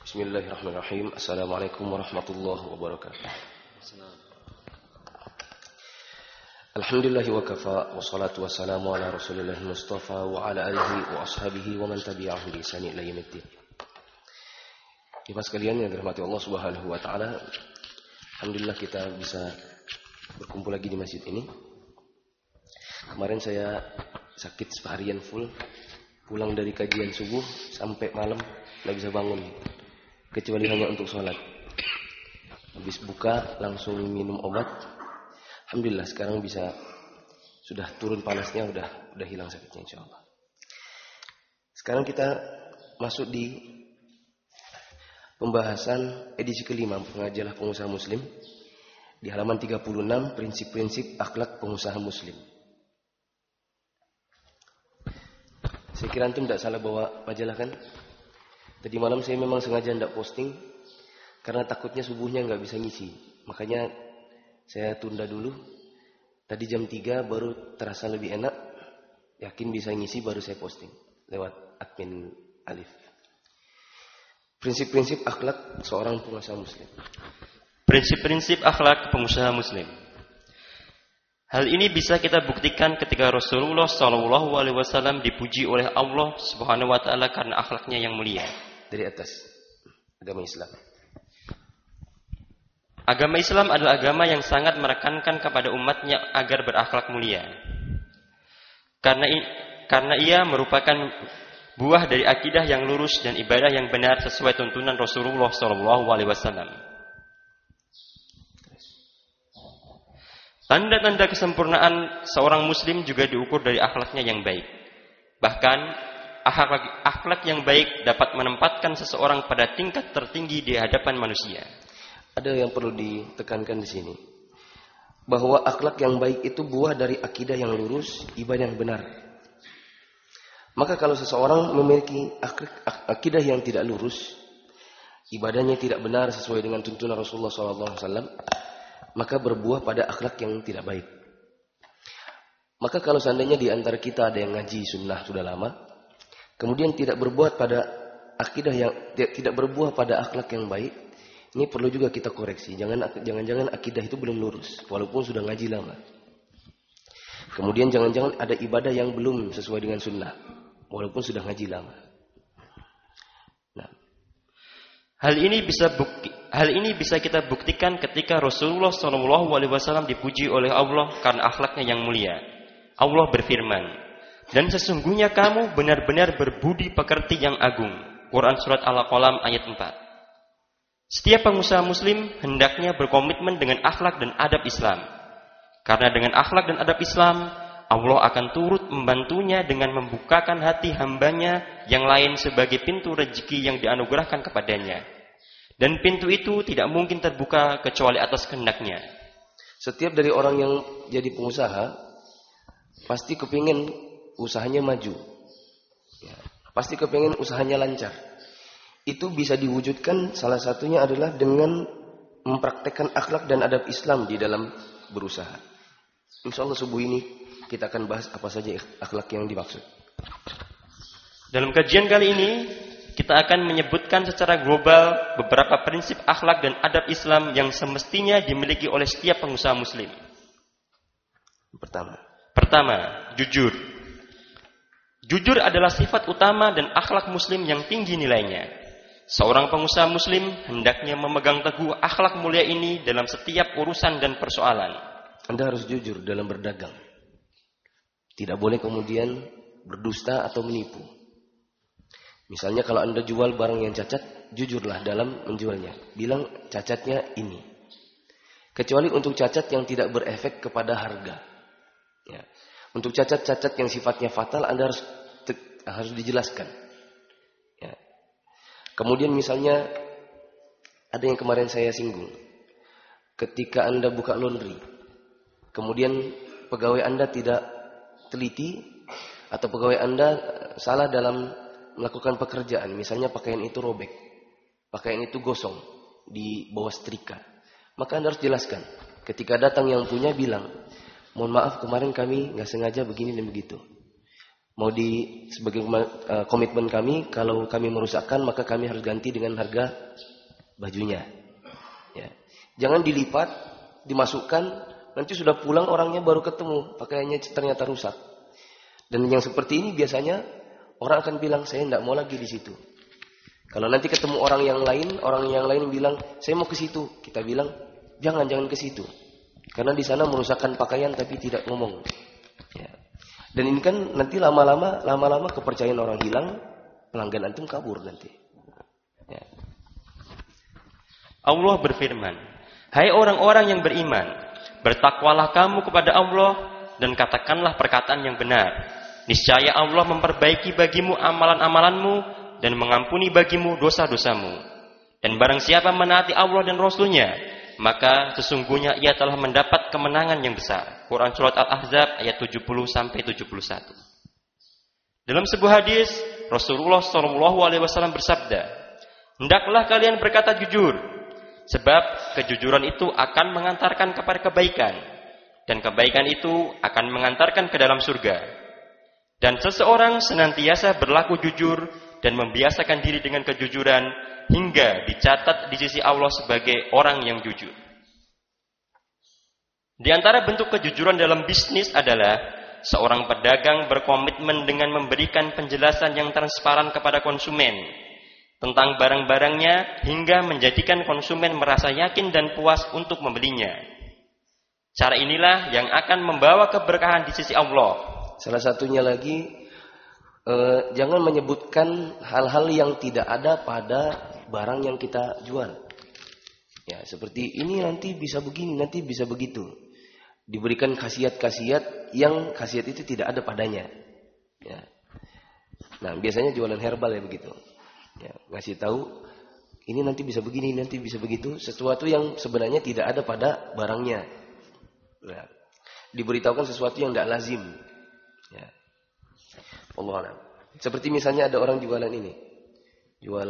Bismillahirrahmanirrahim. Assalamualaikum warahmatullahi wabarakatuh. Alhamdulillahi wa kafa, wassalatu wassalamu ala rasulillahi mustafa wa ala alihi wa ashabihi wa man tabi'ahu bi ihsan ila yaumiddin. Ibu sekalian yang dirahmati Allah Subhanahu wa taala, alhamdulillah kita bisa berkumpul lagi di masjid ini. Kemarin saya sakit seharian full, pulang dari kajian subuh sampai malam nggak bisa bangun, kecuali hanya untuk sholat. Habis buka langsung minum obat. Alhamdulillah sekarang sudah turun panasnya, udah hilang sakitnya insyaallah. Sekarang kita masuk di pembahasan edisi kelima pengajaran pengusaha muslim di halaman 36, prinsip-prinsip akhlak pengusaha muslim. Saya kira antum tidak salah bawa majalah kan? Tadi malam saya memang sengaja tidak posting karena takutnya subuhnya nggak bisa ngisi. Makanya saya tunda dulu. Tadi jam 3 baru terasa lebih enak. Yakin bisa ngisi baru saya posting lewat admin Alif. Prinsip-prinsip akhlak seorang pengusaha muslim. Prinsip-prinsip akhlak pengusaha muslim. Hal ini bisa kita buktikan ketika Rasulullah SAW dipuji oleh Allah Subhanahu Wa Taala karena akhlaknya yang mulia. Dari atas, agama Islam. Agama Islam adalah agama yang sangat menekankan kepada umatnya agar berakhlak mulia. Karena ia merupakan buah dari akidah yang lurus dan ibadah yang benar sesuai tuntunan Rasulullah SAW. Tanda-tanda kesempurnaan seorang muslim juga diukur dari akhlaknya yang baik. Bahkan, akhlak yang baik dapat menempatkan seseorang pada tingkat tertinggi di hadapan manusia. Ada yang perlu ditekankan di sini, bahwa akhlak yang baik itu buah dari akidah yang lurus, ibadah yang benar. Maka kalau seseorang memiliki akidah yang tidak lurus, ibadahnya tidak benar sesuai dengan tuntunan Rasulullah SAW, maka berbuah pada akhlak yang tidak baik. Maka kalau seandainya di antara kita ada yang ngaji sunnah sudah lama, kemudian tidak berbuat pada akidah yang tidak berbuah pada akhlak yang baik, ini perlu juga kita koreksi. Jangan-jangan akidah itu belum lurus walaupun sudah ngaji lama. Kemudian jangan-jangan ada ibadah yang belum sesuai dengan sunnah walaupun sudah ngaji lama. Nah, Hal ini bisa kita buktikan ketika Rasulullah SAW dipuji oleh Allah karena akhlaknya yang mulia. Allah berfirman, dan sesungguhnya kamu benar-benar berbudi pekerti yang agung. Quran Surat Al-Qalam ayat 4. Setiap pengusaha muslim hendaknya berkomitmen dengan akhlak dan adab Islam. Karena dengan akhlak dan adab Islam, Allah akan turut membantunya dengan membukakan hati hambanya yang lain sebagai pintu rezeki yang dianugerahkan kepadanya. Dan pintu itu tidak mungkin terbuka kecuali atas kehendaknya. Setiap dari orang yang jadi pengusaha pasti kepingin usahanya maju, ya, pasti kepingin usahanya lancar. Itu bisa diwujudkan salah satunya adalah dengan mempraktekkan akhlak dan adab Islam di dalam berusaha. Insyaallah subuh ini kita akan bahas apa saja akhlak yang dimaksud. Dalam kajian kali ini kita akan menyebutkan secara global beberapa prinsip akhlak dan adab Islam yang semestinya dimiliki oleh setiap pengusaha muslim. Pertama, jujur. Jujur adalah sifat utama dan akhlak muslim yang tinggi nilainya. Seorang pengusaha muslim hendaknya memegang teguh akhlak mulia ini dalam setiap urusan dan persoalan. Anda harus jujur dalam berdagang. Tidak boleh kemudian berdusta atau menipu. Misalnya kalau Anda jual barang yang cacat, jujurlah dalam menjualnya. Bilang cacatnya ini. Kecuali untuk cacat yang tidak berefek kepada harga. Ya. Untuk cacat-cacat yang sifatnya fatal, Anda harus dijelaskan. Ya. Kemudian misalnya ada yang kemarin saya singgung. Ketika Anda buka laundry, kemudian pegawai Anda tidak teliti atau pegawai Anda salah dalam melakukan pekerjaan, misalnya pakaian itu robek, pakaian itu gosong di bawah setrika, maka Anda harus jelaskan. Ketika datang yang punya bilang, mohon maaf kemarin kami nggak sengaja begini dan begitu. mau sebagai komitmen kami, kalau kami merusakkan maka kami harus ganti dengan harga bajunya. Ya. Jangan dilipat, dimasukkan, nanti sudah pulang orangnya baru ketemu pakaiannya ternyata rusak. Dan yang seperti ini biasanya orang akan bilang saya tidak mau lagi di situ. Kalau nanti ketemu orang yang lain bilang saya mau ke situ, kita bilang jangan ke situ. Karena di sana merusakkan pakaian tapi tidak ngomong. Ya. Dan ini kan nanti lama-lama kepercayaan orang hilang, pelanggan antum kabur nanti. Ya. Allah berfirman, hai orang-orang yang beriman, bertakwalah kamu kepada Allah dan katakanlah perkataan yang benar. Niscaya Allah memperbaiki bagimu amalan-amalanmu dan mengampuni bagimu dosa-dosamu. Dan barang siapa menaati Allah dan Rasul-Nya, maka sesungguhnya ia telah mendapat kemenangan yang besar. Quran Surat Al-Ahzab ayat 70-71. Dalam sebuah hadis, Rasulullah SAW bersabda, hendaklah kalian berkata jujur, sebab kejujuran itu akan mengantarkan kepada kebaikan, dan kebaikan itu akan mengantarkan ke dalam surga. Dan seseorang senantiasa berlaku jujur dan membiasakan diri dengan kejujuran hingga dicatat di sisi Allah sebagai orang yang jujur. Di antara bentuk kejujuran dalam bisnis adalah seorang pedagang berkomitmen dengan memberikan penjelasan yang transparan kepada konsumen tentang barang-barangnya hingga menjadikan konsumen merasa yakin dan puas untuk membelinya. Cara inilah yang akan membawa keberkahan di sisi Allah. Salah satunya lagi, jangan menyebutkan hal-hal yang tidak ada pada barang yang kita jual. Ya, seperti ini nanti bisa begini, nanti bisa begitu. Diberikan khasiat-khasiat yang khasiat itu tidak ada padanya. Ya. Nah, biasanya jualan herbal ya begitu. Ya, ngasih tahu ini nanti bisa begini, nanti bisa begitu, sesuatu yang sebenarnya tidak ada pada barangnya. Ya. Diberitahukan sesuatu yang tidak lazim. Ya. Allah alam. Seperti misalnya ada orang jualan ini, jual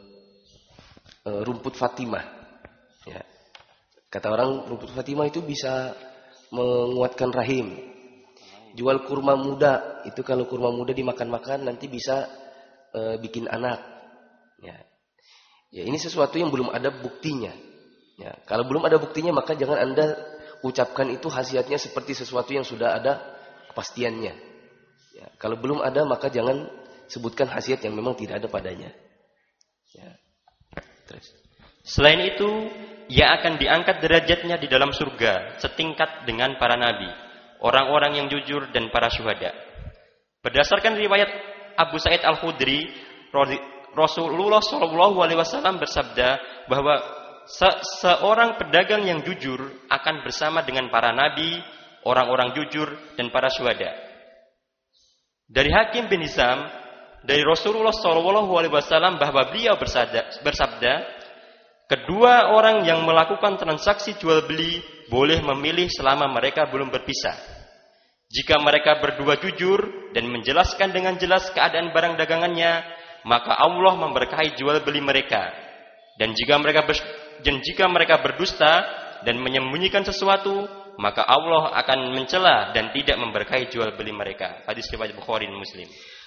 rumput Fatimah. Ya. Kata orang rumput Fatimah itu bisa menguatkan rahim. Jual kurma muda, itu kalau kurma muda dimakan-makan nanti bisa bikin anak. Ya. Ya, ini sesuatu yang belum ada buktinya. Ya. Kalau belum ada buktinya maka jangan Anda ucapkan itu khasiatnya seperti sesuatu yang sudah ada kepastiannya. Ya, kalau belum ada maka jangan sebutkan khasiat yang memang tidak ada padanya. Ya. Terus. Selain itu, ia akan diangkat derajatnya di dalam surga setingkat dengan para nabi, orang-orang yang jujur dan para syuhada. Berdasarkan riwayat Abu Sa'id Al-Khudri, Rasulullah SAW bersabda bahwa seorang pedagang yang jujur akan bersama dengan para nabi, orang-orang jujur dan para syuhada. Dari Hakim bin Hizam, dari Rasulullah SAW bahwa beliau bersabda, kedua orang yang melakukan transaksi jual beli boleh memilih selama mereka belum berpisah. Jika mereka berdua jujur dan menjelaskan dengan jelas keadaan barang dagangannya, maka Allah memberkahi jual beli mereka. Dan jika mereka berdusta dan menyembunyikan sesuatu, maka Allah akan mencela dan tidak memberkahi jual beli mereka. Hadis riwayat Bukhari dan Muslim.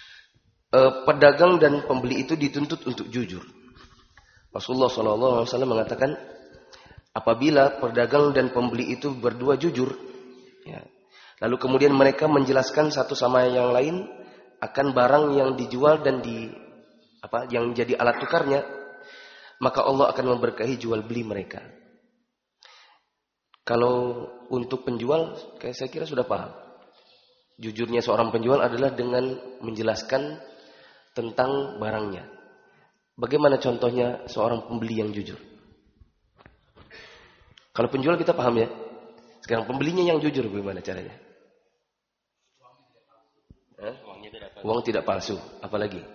Pedagang dan pembeli itu dituntut untuk jujur. Rasulullah SAW mengatakan, apabila pedagang dan pembeli itu berdua jujur, ya, lalu kemudian mereka menjelaskan satu sama yang lain akan barang yang dijual dan yang jadi alat tukarnya, maka Allah akan memberkahi jual beli mereka. Kalau untuk penjual, saya kira sudah paham. Jujurnya seorang penjual adalah dengan menjelaskan tentang barangnya. Bagaimana contohnya seorang pembeli yang jujur? Kalau penjual kita paham ya. Sekarang pembelinya yang jujur bagaimana caranya? Uang tidak palsu. Apalagi?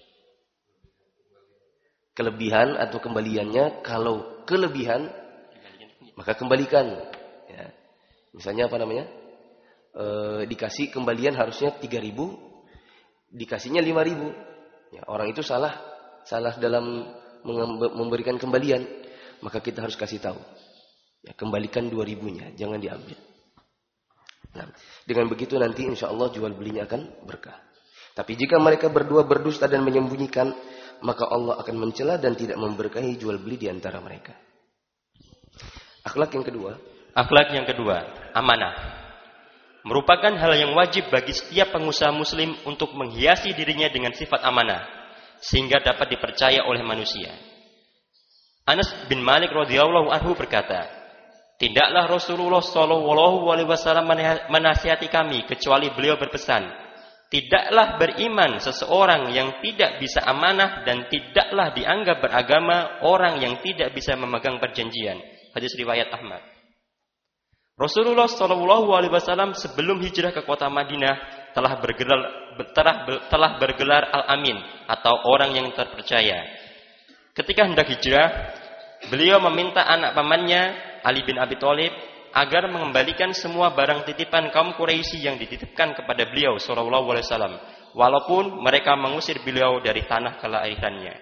Kelebihan atau kembaliannya, kalau kelebihan maka kembalikan. Ya. Misalnya apa namanya? Dikasih kembalian harusnya 3.000, dikasihnya 5.000. Ya, orang itu salah dalam memberikan kembalian, maka kita harus kasih tahu. Ya, kembalikan 2.000-nya, jangan diambil. Nah, dengan begitu nanti insya Allah jual belinya akan berkah. Tapi jika mereka berdua berdusta dan menyembunyikan, maka Allah akan mencela dan tidak memberkahi jual beli di antara mereka. Akhlak yang kedua. Akhlak yang kedua, amanah. Merupakan hal yang wajib bagi setiap pengusaha muslim untuk menghiasi dirinya dengan sifat amanah, sehingga dapat dipercaya oleh manusia. Anas bin Malik radhiyallahu anhu berkata, tidaklah Rasulullah shallallahu alaihi wasallam menasihati kami kecuali beliau berpesan, tidaklah beriman seseorang yang tidak bisa amanah dan tidaklah dianggap beragama orang yang tidak bisa memegang perjanjian. Hadis riwayat Ahmad. Rasulullah shallallahu alaihi wasallam sebelum hijrah ke kota Madinah telah bergelar Al-Amin atau orang yang terpercaya. Ketika hendak hijrah, beliau meminta anak pamannya Ali bin Abi Thalib agar mengembalikan semua barang titipan kaum Quraisy yang dititipkan kepada beliau sallallahu alaihi wasallam, walaupun mereka mengusir beliau dari tanah kelahirannya.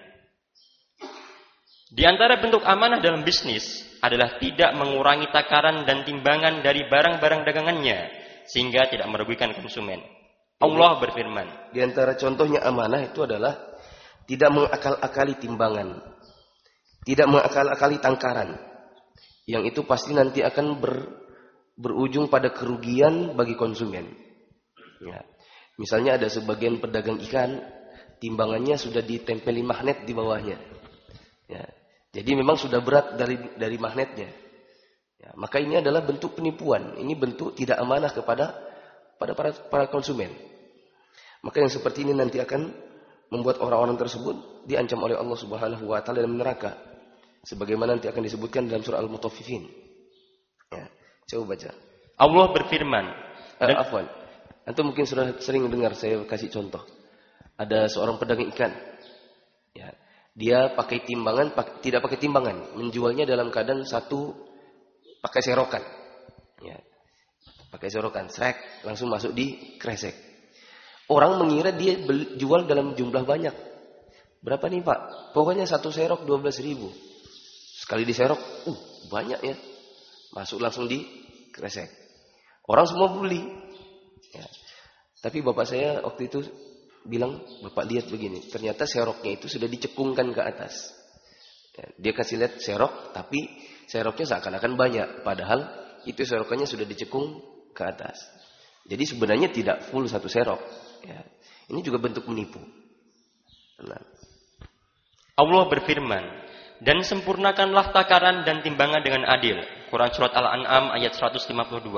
Di antara bentuk amanah dalam bisnis adalah tidak mengurangi takaran dan timbangan dari barang-barang dagangannya sehingga tidak merugikan konsumen. Allah berfirman, di antara contohnya amanah itu adalah tidak mengakal-akali timbangan, tidak mengakal-akali tangkaran, yang itu pasti nanti akan berujung pada kerugian bagi konsumen. Ya. Misalnya ada sebagian pedagang ikan, timbangannya sudah ditempeli magnet di bawahnya. Ya. Jadi memang sudah berat dari magnetnya. Ya. Maka ini adalah bentuk penipuan. Ini bentuk tidak amanah kepada para konsumen. Maka yang seperti ini nanti akan membuat orang-orang tersebut diancam oleh Allah Subhanahu wa taala dalam neraka. Sebagaimana nanti akan disebutkan dalam surah Al-Mutaffifin. Ya, coba baca. Allah berfirman. Afwan. Antum mungkin sudah sering dengar saya kasih contoh. Ada seorang pedagang ikan. Ya, dia pakai timbangan, tidak pakai timbangan, menjualnya dalam keadaan satu pakai serokan. Ya. Pakai serokan, srek, langsung masuk di kresek. Orang mengira dia jual dalam jumlah banyak. Berapa nih Pak? Pokoknya satu serok 12.000. Sekali diserok, banyak ya. Masuk langsung di kresek. Orang semua beli. Ya. Tapi bapak saya waktu itu bilang, bapak lihat begini. Ternyata seroknya itu sudah dicekungkan ke atas. Ya, dia kasih lihat serok, tapi seroknya seakan-akan banyak. Padahal itu serokannya sudah dicekung ke atas. Jadi sebenarnya tidak full satu serok. Ya. Ini juga bentuk menipu. Nah. Allah berfirman, dan sempurnakanlah takaran dan timbangan dengan adil. Quran Surat Al-An'am ayat 152.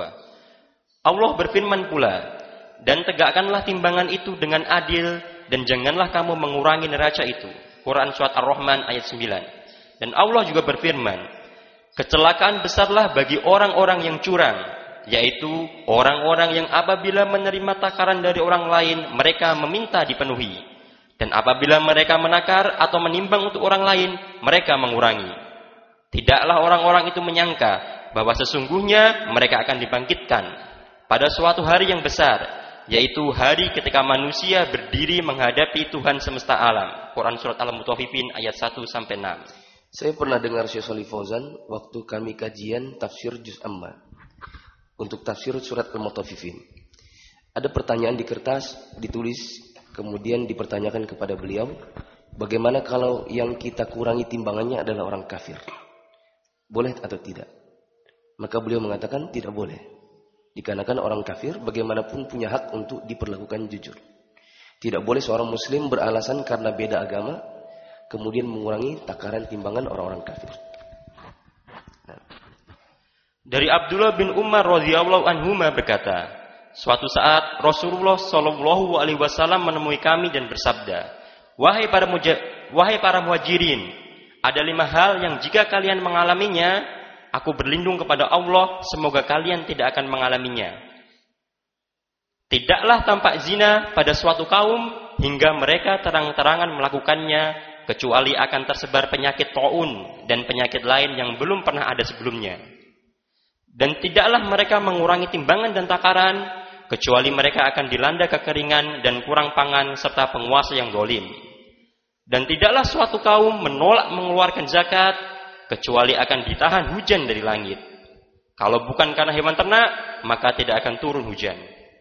Allah berfirman pula, dan tegakkanlah timbangan itu dengan adil, dan janganlah kamu mengurangi neraca itu. Quran Surat Ar-Rahman ayat 9. Dan Allah juga berfirman, kecelakaan besarlah bagi orang-orang yang curang, yaitu orang-orang yang apabila menerima takaran dari orang lain, mereka meminta dipenuhi. Dan apabila mereka menakar atau menimbang untuk orang lain, mereka mengurangi. Tidaklah orang-orang itu menyangka bahwa sesungguhnya mereka akan dibangkitkan pada suatu hari yang besar, yaitu hari ketika manusia berdiri menghadapi Tuhan semesta alam. Quran Surat Al-Mutaffifin ayat 1-6. Saya pernah dengar Syekh Shalih Fauzan waktu kami kajian tafsir Juz Amma. Untuk tafsir surat Al-Mutaffifin. Ada pertanyaan di kertas, ditulis, kemudian dipertanyakan kepada beliau, bagaimana kalau yang kita kurangi timbangannya adalah orang kafir? Boleh atau tidak? Maka beliau mengatakan tidak boleh. Dikarenakan orang kafir bagaimanapun punya hak untuk diperlakukan jujur. Tidak boleh seorang muslim beralasan karena beda agama, kemudian mengurangi takaran timbangan orang-orang kafir. Dari Abdullah bin Umar radhiyallahu anhuma berkata, suatu saat Rasulullah shallallahu alaihi wasallam menemui kami dan bersabda, wahai para muhajirin, ada 5 hal yang jika kalian mengalaminya, aku berlindung kepada Allah, semoga kalian tidak akan mengalaminya. Tidaklah tampak zina pada suatu kaum hingga mereka terang-terangan melakukannya, kecuali akan tersebar penyakit taun dan penyakit lain yang belum pernah ada sebelumnya. Dan tidaklah mereka mengurangi timbangan dan takaran, kecuali mereka akan dilanda kekeringan dan kurang pangan serta penguasa yang zalim. Dan tidaklah suatu kaum menolak mengeluarkan zakat, kecuali akan ditahan hujan dari langit. Kalau bukan karena hewan ternak, maka tidak akan turun hujan.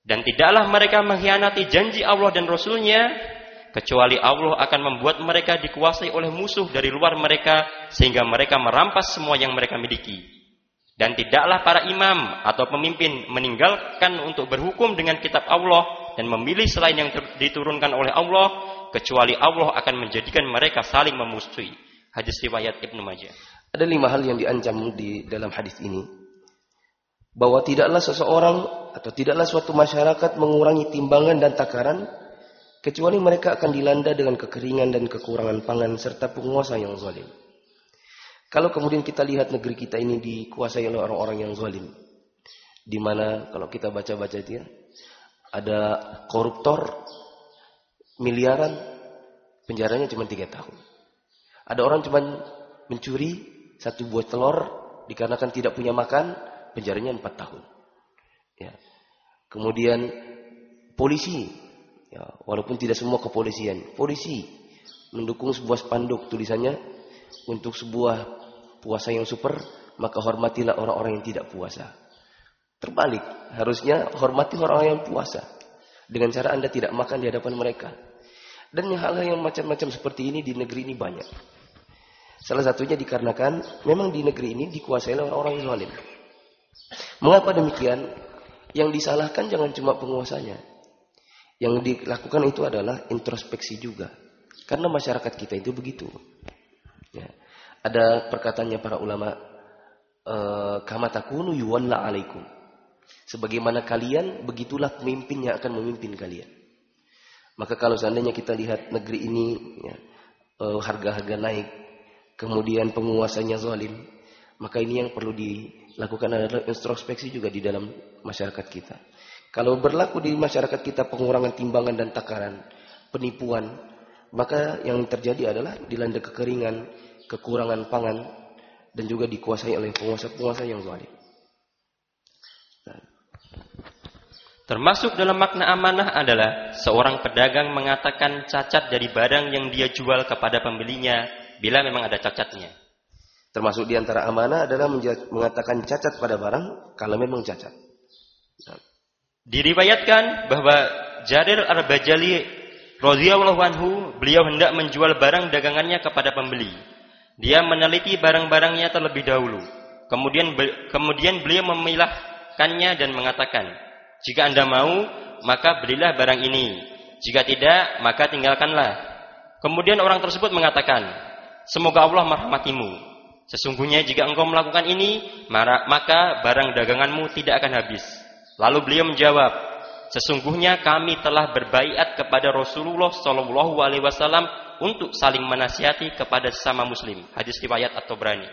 Dan tidaklah mereka mengkhianati janji Allah dan Rasul-Nya, kecuali Allah akan membuat mereka dikuasai oleh musuh dari luar mereka, sehingga mereka merampas semua yang mereka miliki. Dan tidaklah para imam atau pemimpin meninggalkan untuk berhukum dengan kitab Allah dan memilih selain yang diturunkan oleh Allah, kecuali Allah akan menjadikan mereka saling memusuhi. Hadis riwayat Ibnu Majah. Ada 5 hal yang diancam di dalam hadis ini. Bahwa tidaklah seseorang atau tidaklah suatu masyarakat mengurangi timbangan dan takaran, kecuali mereka akan dilanda dengan kekeringan dan kekurangan pangan serta penguasa yang zalim. Kalau kemudian kita lihat negeri kita ini dikuasai oleh orang-orang yang zalim, di mana kalau kita baca-baca itu ya, ada koruptor miliaran, penjaranya cuma 3 tahun. Ada orang cuma mencuri 1 buah telur dikarenakan tidak punya makan, penjaranya 4 tahun. Ya. Kemudian polisi, ya, walaupun tidak semua kepolisian, polisi mendukung sebuah spanduk tulisannya, untuk sebuah puasa yang super, maka hormatilah orang-orang yang tidak puasa. Terbalik, harusnya hormati orang-orang yang puasa dengan cara Anda tidak makan di hadapan mereka. Dan hal-hal yang macam-macam seperti ini di negeri ini banyak. Salah satunya dikarenakan memang di negeri ini dikuasai oleh orang-orang yang zalim. Mengapa demikian? Yang disalahkan jangan cuma penguasanya. Yang dilakukan itu adalah introspeksi juga. Karena masyarakat kita itu begitu. Ya. Ada perkataannya para ulama, kama takunu yuwalla alaikum. Sebagaimana kalian, begitulah pemimpin yang akan memimpin kalian. Maka kalau seandainya kita lihat negeri ini, ya, harga-harga naik, kemudian penguasanya zalim, maka ini yang perlu dilakukan adalah introspeksi juga di dalam masyarakat kita. Kalau berlaku di masyarakat kita pengurangan timbangan dan takaran, penipuan, maka yang terjadi adalah dilanda kekeringan, kekurangan pangan, dan juga dikuasai oleh penguasa-penguasa yang zalim. Termasuk dalam makna amanah adalah seorang pedagang mengatakan cacat dari barang yang dia jual kepada pembelinya bila memang ada cacatnya. Termasuk di antara amanah adalah mengatakan cacat pada barang kalau memang cacat. Diriwayatkan bahwa Jarir Al-Bajali radhiyallahu anhu, beliau hendak menjual barang dagangannya kepada pembeli. Dia meneliti barang-barangnya terlebih dahulu. Kemudian beliau memilahkannya dan mengatakan, jika Anda mau, maka belilah barang ini. Jika tidak, maka tinggalkanlah. Kemudian orang tersebut mengatakan, semoga Allah merahmatimu. Sesungguhnya jika engkau melakukan ini, maka barang daganganmu tidak akan habis. Lalu beliau menjawab, sesungguhnya kami telah berbaiat kepada Rasulullah SAW untuk saling menasihati kepada sesama muslim. Hadis riwayat At-Tabrani.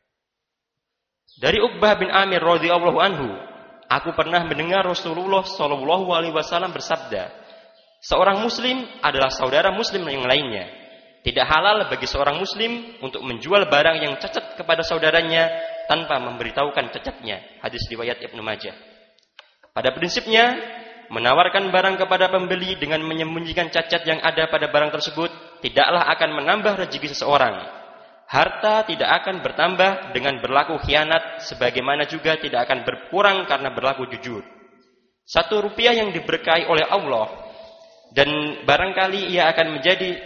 Dari Uqbah bin Amir radhiyallahu anhu, aku pernah mendengar Rasulullah SAW bersabda, seorang muslim adalah saudara muslim yang lainnya. Tidak halal bagi seorang muslim untuk menjual barang yang cacat kepada saudaranya tanpa memberitahukan cacatnya. Hadis riwayat Ibnu Majah. Pada prinsipnya, menawarkan barang kepada pembeli dengan menyembunyikan cacat yang ada pada barang tersebut tidaklah akan menambah rezeki seseorang. Harta tidak akan bertambah dengan berlaku khianat, sebagaimana juga tidak akan berkurang karena berlaku jujur. 1 rupiah yang diberkahi oleh Allah dan barangkali ia akan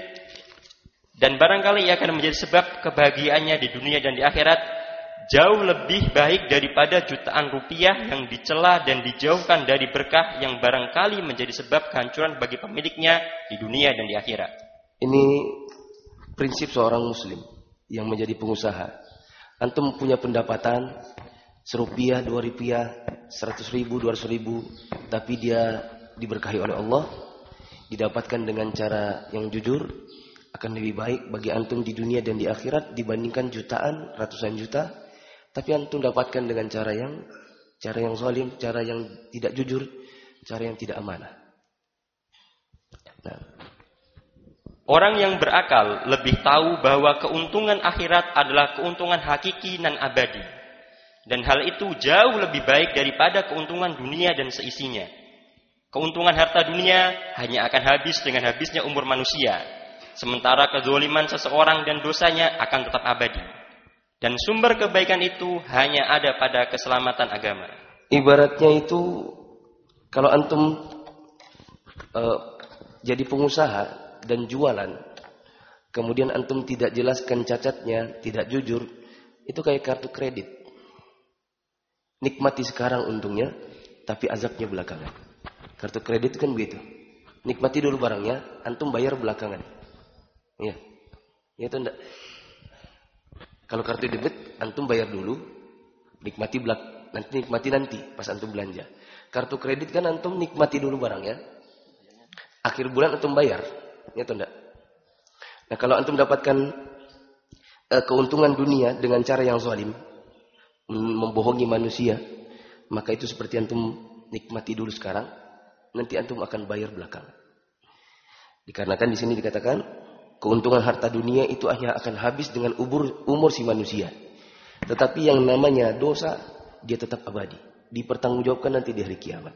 menjadi sebab kebahagiaannya di dunia dan di akhirat, jauh lebih baik daripada jutaan rupiah yang dicela dan dijauhkan dari berkah yang barangkali menjadi sebab kehancuran bagi pemiliknya di dunia dan di akhirat. Ini prinsip seorang muslim yang menjadi pengusaha. Antum punya pendapatan Rp1, Rp2, Rp100.000, Rp200.000, tapi dia diberkahi oleh Allah, didapatkan dengan cara yang jujur, akan lebih baik bagi antum di dunia dan di akhirat dibandingkan jutaan, ratusan juta, tapi antum dapatkan dengan cara yang zalim, cara yang tidak jujur, cara yang tidak amanah. Nah. Orang yang berakal lebih tahu bahwa keuntungan akhirat adalah keuntungan hakiki dan abadi. Dan hal itu jauh lebih baik daripada keuntungan dunia dan seisinya. Keuntungan harta dunia hanya akan habis dengan habisnya umur manusia. Sementara kezaliman seseorang dan dosanya akan tetap abadi. Dan sumber kebaikan itu hanya ada pada keselamatan agama. Ibaratnya itu Kalau antum jadi pengusaha dan jualan, kemudian antum tidak jelaskan cacatnya, tidak jujur, itu kayak kartu kredit. Nikmati sekarang untungnya, tapi azabnya belakangan. Kartu kredit kan begitu. Nikmati dulu barangnya, antum bayar belakangan. Iya. Ya itu enggak. Kalau kartu debit, antum bayar dulu, nikmati nanti pas antum belanja. Kartu kredit kan antum nikmati dulu barangnya. Akhir bulan antum bayar. Ya itu enggak. Nah, kalau antum dapatkan keuntungan dunia dengan cara yang zalim, membohongi manusia, maka itu seperti antum nikmati dulu sekarang, nanti antum akan bayar belakangan. Dikarenakan di sini dikatakan keuntungan harta dunia itu hanya akan habis dengan umur si manusia. Tetapi yang namanya dosa dia tetap abadi, dipertanggungjawabkan nanti di hari kiamat.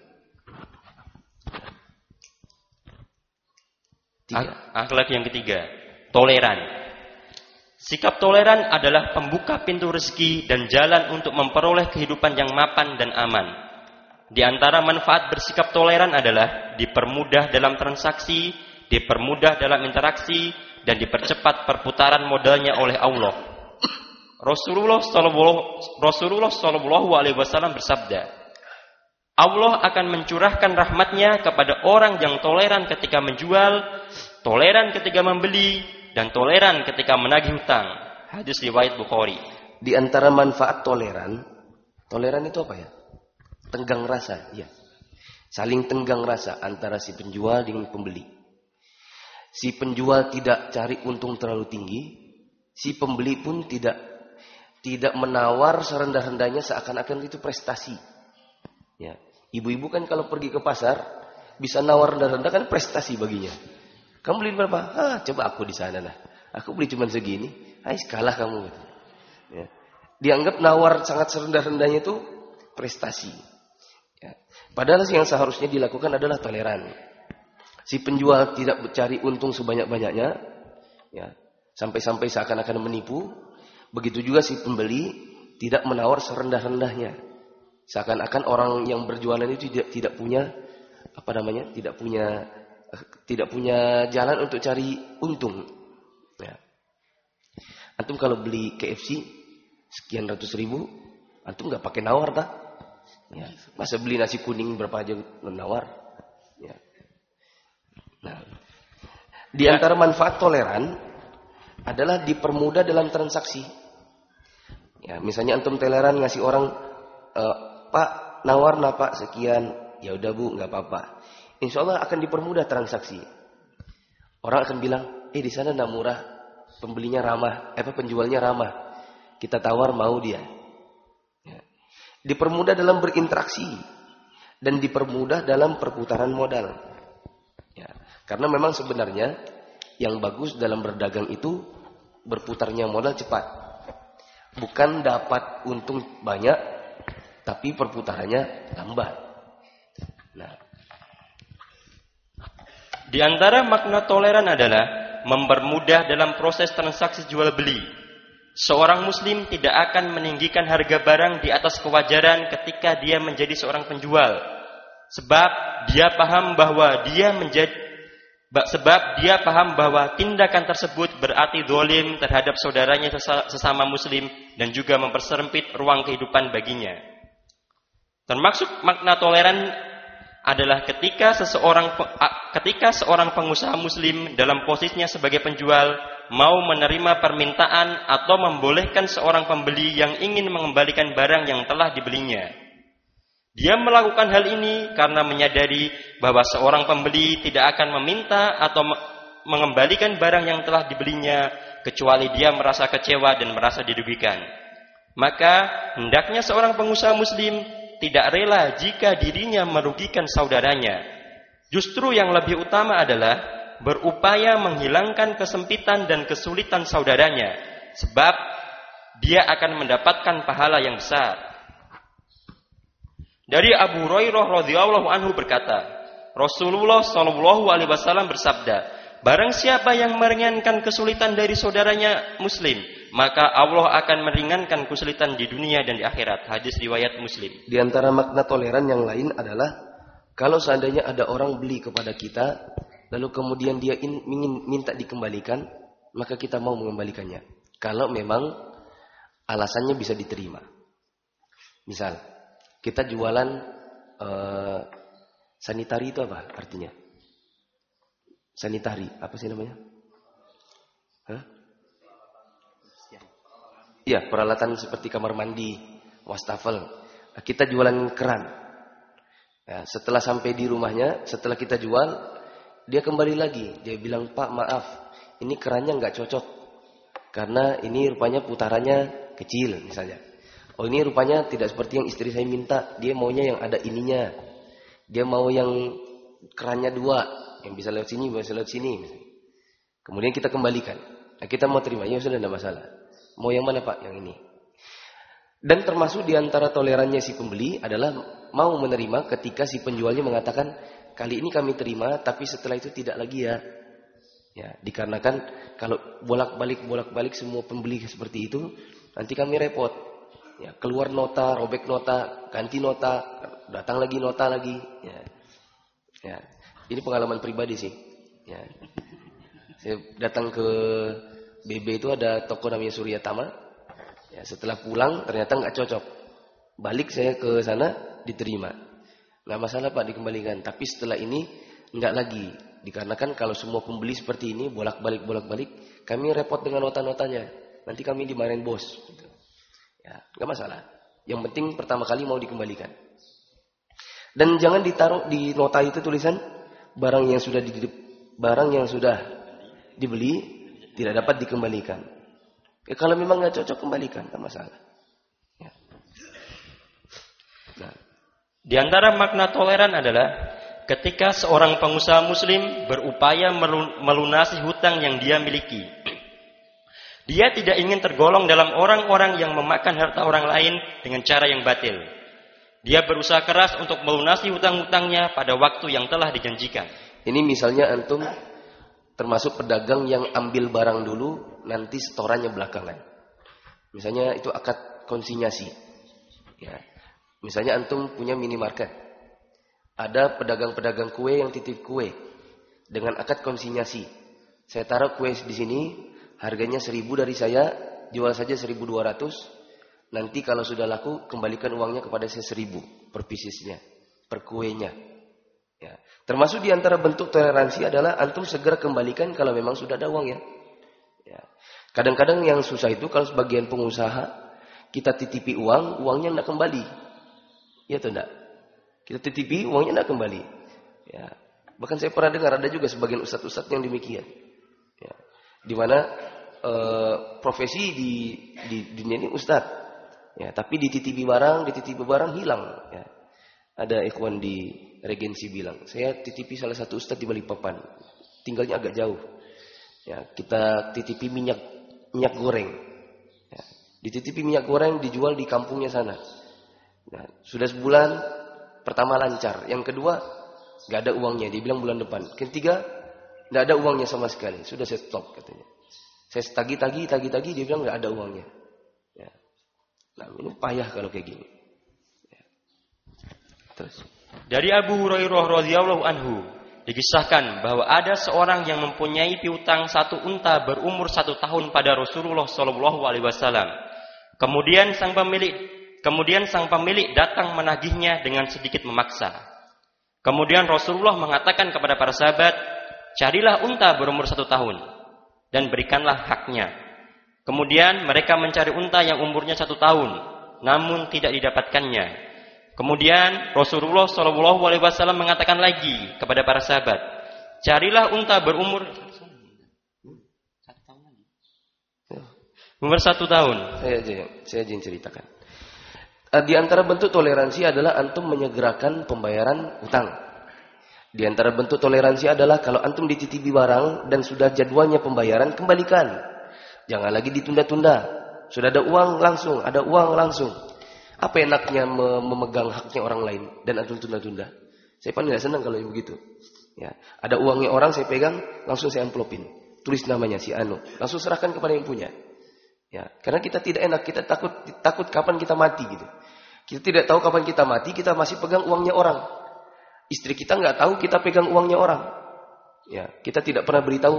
Akhlak yang ketiga, toleran. Sikap toleran adalah pembuka pintu rezeki dan jalan untuk memperoleh kehidupan yang mapan dan aman. Di antara manfaat bersikap toleran adalah dipermudah dalam transaksi, dipermudah dalam interaksi, dan dipercepat perputaran modalnya oleh Allah. Rasulullah Shallallahu Alaihi Wasallam bersabda, Allah akan mencurahkan rahmatnya kepada orang yang toleran ketika menjual, toleran ketika membeli, dan toleran ketika menagih hutang. Hadis riwayat Bukhari. Di antara manfaat toleran itu apa ya? Tenggang rasa, ya. Saling tenggang rasa antara si penjual dengan pembeli. Si penjual tidak cari untung terlalu tinggi, si pembeli pun tidak menawar serendah-rendahnya seakan-akan itu prestasi. Ya. Ibu-ibu kan kalau pergi ke pasar bisa nawar rendah-rendah kan prestasi baginya. Kamu beli berapa? Coba aku di sana lah. Aku beli cuma segini. Kalah kamu. Ya. Dianggap nawar sangat serendah-rendahnya itu prestasi. Ya. Padahal yang seharusnya dilakukan adalah toleran. Si penjual tidak mencari untung sebanyak-banyaknya, ya, sampai-sampai seakan-akan menipu. Begitu juga si pembeli tidak menawar serendah-rendahnya, seakan-akan orang yang berjualan itu tidak punya tidak punya jalan untuk cari untung. Ya. Antum kalau beli KFC sekian ratus ribu, antum nggak pakai nawar tak? Ya. Masa beli nasi kuning berapa aja menawar? Ya. Nah, di antara manfaat toleran adalah dipermudah dalam transaksi. Ya, misalnya antum toleran ngasih orang, Pak nawar lah Pak sekian, ya udah Bu nggak apa-apa. Insya Allah akan dipermudah transaksi. Orang akan bilang, di sana nggak murah, pembelinya ramah, penjualnya ramah. Kita tawar mau dia. Ya. Dipermudah dalam berinteraksi dan dipermudah dalam perputaran modal. Ya. Karena memang sebenarnya yang bagus dalam berdagang itu berputarnya modal cepat. Bukan dapat untung banyak, tapi perputarannya lambat. Nah. Di antara makna toleran adalah mempermudah dalam proses transaksi jual beli. Seorang muslim tidak akan meninggikan harga barang di atas kewajaran ketika dia menjadi seorang penjual. Sebab dia paham bahwa tindakan tersebut berarti zalim terhadap saudaranya sesama muslim dan juga mempersempit ruang kehidupan baginya. Termasuk makna toleran adalah ketika seorang pengusaha muslim dalam posisinya sebagai penjual mau menerima permintaan atau membolehkan seorang pembeli yang ingin mengembalikan barang yang telah dibelinya. Dia melakukan hal ini karena menyadari bahwa seorang pembeli tidak akan meminta atau mengembalikan barang yang telah dibelinya kecuali dia merasa kecewa dan merasa dirugikan. Maka hendaknya seorang pengusaha muslim tidak rela jika dirinya merugikan saudaranya. Justru yang lebih utama adalah berupaya menghilangkan kesempitan dan kesulitan saudaranya, sebab dia akan mendapatkan pahala yang besar. Dari Abu Hurairah radhiyallahu anhu berkata, Rasulullah Shallallahu Alaihi Wasallam bersabda, barang siapa yang meringankan kesulitan dari saudaranya muslim, maka Allah akan meringankan kesulitan di dunia dan di akhirat. Hadis riwayat Muslim. Di antara makna toleran yang lain adalah Kalau seandainya ada orang beli kepada kita, lalu kemudian dia ingin minta dikembalikan, maka kita mau mengembalikannya. Kalau memang alasannya bisa diterima. Misal, kita jualan sanitari itu apa artinya? Sanitari, apa sih namanya? Hah? Ya, peralatan seperti kamar mandi, wastafel. Kita jualan keran. Ya, setelah sampai di rumahnya, setelah kita jual, dia kembali lagi. Dia bilang, Pak maaf, ini kerannya nggak cocok. Karena ini rupanya putarannya kecil misalnya. Oh ini rupanya tidak seperti yang istri saya minta. Dia maunya yang ada ininya. Dia mau yang kerannya 2. Yang bisa lewat sini, bisa lewat sini. Misalnya. Kemudian kita kembalikan. Nah, kita mau terima, ya sudah tidak masalah. Mau yang mana Pak? Yang ini. Dan termasuk diantara tolerannya si pembeli adalah mau menerima ketika si penjualnya mengatakan, kali ini kami terima, tapi setelah itu tidak lagi ya. Ya, dikarenakan kalau bolak-balik semua pembeli seperti itu, nanti kami repot. Ya, keluar nota, robek nota, ganti nota, datang lagi nota lagi. Ya, ya. Ini pengalaman pribadi sih. Ya. Saya datang ke BB itu ada toko namanya Surya Tama. Ya, setelah pulang ternyata nggak cocok. Balik saya ke sana diterima. Nggak masalah Pak dikembalikan. Tapi setelah ini nggak lagi. Dikarenakan kalau semua pembeli seperti ini bolak-balik, kami repot dengan nota-notanya. Nanti kami dimarahin bos. Ya, nggak masalah. Yang penting pertama kali mau dikembalikan. Dan jangan ditaruh di nota itu tulisan barang yang sudah dibeli tidak dapat dikembalikan. Ya, kalau memang nggak cocok kembalikan, nggak masalah. Ya. Nah. Di antara makna toleran adalah ketika seorang pengusaha muslim berupaya melunasi hutang yang dia miliki. Dia tidak ingin tergolong dalam orang-orang yang memakan harta orang lain dengan cara yang batil. Dia berusaha keras untuk melunasi hutang-hutangnya pada waktu yang telah dijanjikan. Ini misalnya antum termasuk pedagang yang ambil barang dulu, nanti setorannya belakangan. Misalnya itu akad konsinyasi. Ya. Misalnya antum punya minimarket. Ada pedagang-pedagang kue yang titip kue dengan akad konsinyasi. Saya taruh kue di sini, harganya 1.000 dari saya, jual saja 1.200. Nanti kalau sudah laku, kembalikan uangnya kepada saya 1.000 per piecesnya, per kuenya. Ya. Termasuk di antara bentuk toleransi adalah antum segera kembalikan kalau memang sudah ada uang ya. Ya. Kadang-kadang yang susah itu kalau sebagian pengusaha kita titipi uang, uangnya tidak kembali. Ya atau tidak? Kita titipi, uangnya tidak kembali. Ya. Bahkan saya pernah dengar ada juga sebagian ustadz-ustadz yang demikian. Ya. Di mana profesi di dunia ini ustadz. Ya. Tapi dititipi barang hilang. Ya. Ada ikhwan di Regensi bilang, saya titipi salah satu ustadz di Balikpapan. Tinggalnya agak jauh. Ya. Kita titipi minyak goreng. Ya. Dititipi minyak goreng dijual di kampungnya sana. Nah, sudah sebulan. Pertama lancar, yang kedua nggak ada uangnya, dia bilang bulan depan. Ketiga nggak ada uangnya sama sekali, sudah saya stop katanya. Saya tagih, dia bilang nggak ada uangnya. Ya. Nah ini payah kalau kayak gini. Ya. Terus dari Abu Hurairah radhiyallahu anhu dikisahkan bahwa ada seorang yang mempunyai piutang 1 unta berumur 1 tahun pada Rasulullah Shallallahu Alaihi Wasallam. Kemudian sang pemilik datang menagihnya dengan sedikit memaksa. Kemudian Rasulullah mengatakan kepada para sahabat, carilah unta berumur 1 tahun dan berikanlah haknya. Kemudian mereka mencari unta yang umurnya 1 tahun, namun tidak didapatkannya. Kemudian Rasulullah SAW mengatakan lagi kepada para sahabat, carilah unta berumur 1 tahun. Saya izin ceritakan. Di antara bentuk toleransi adalah antum menyegerakan pembayaran utang. Di antara bentuk toleransi adalah kalau antum dititipi barang dan sudah jadwalnya pembayaran, kembalikan. Jangan lagi ditunda-tunda. Sudah ada uang langsung. Apa enaknya memegang haknya orang lain dan antum tunda-tunda? Saya paling tidak senang kalau yang begitu. Ya, ada uangnya orang saya pegang, langsung saya amplopin. Tulis namanya si Anu, langsung serahkan kepada yang punya. Ya, karena kita tidak enak, kita takut kapan kita mati gitu. Kita tidak tahu kapan kita mati, kita masih pegang uangnya orang. Istri kita nggak tahu kita pegang uangnya orang. Ya, kita tidak pernah beritahu.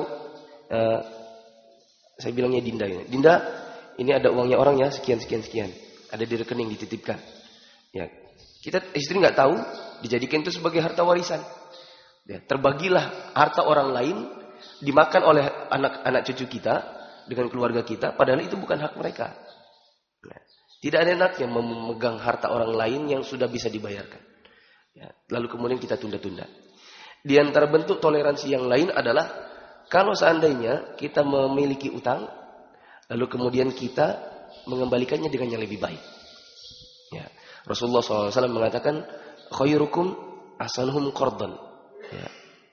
Saya bilangnya Dinda ini. Dinda, ini ada uangnya orang ya, sekian. Ada di rekening dititipkan. Ya, istri nggak tahu, dijadikan itu sebagai harta warisan. Ya, terbagilah harta orang lain dimakan oleh anak cucu kita dengan keluarga kita, padahal itu bukan hak mereka. Ya, tidak ada enaknya memegang harta orang lain yang sudah bisa dibayarkan. Ya, lalu kemudian kita tunda-tunda. Di antara bentuk toleransi yang lain adalah kalau seandainya kita memiliki utang, lalu kemudian kita mengembalikannya dengan yang lebih baik. Ya, Rasulullah SAW mengatakan, khairukum ahsanuhum qardan. Ya.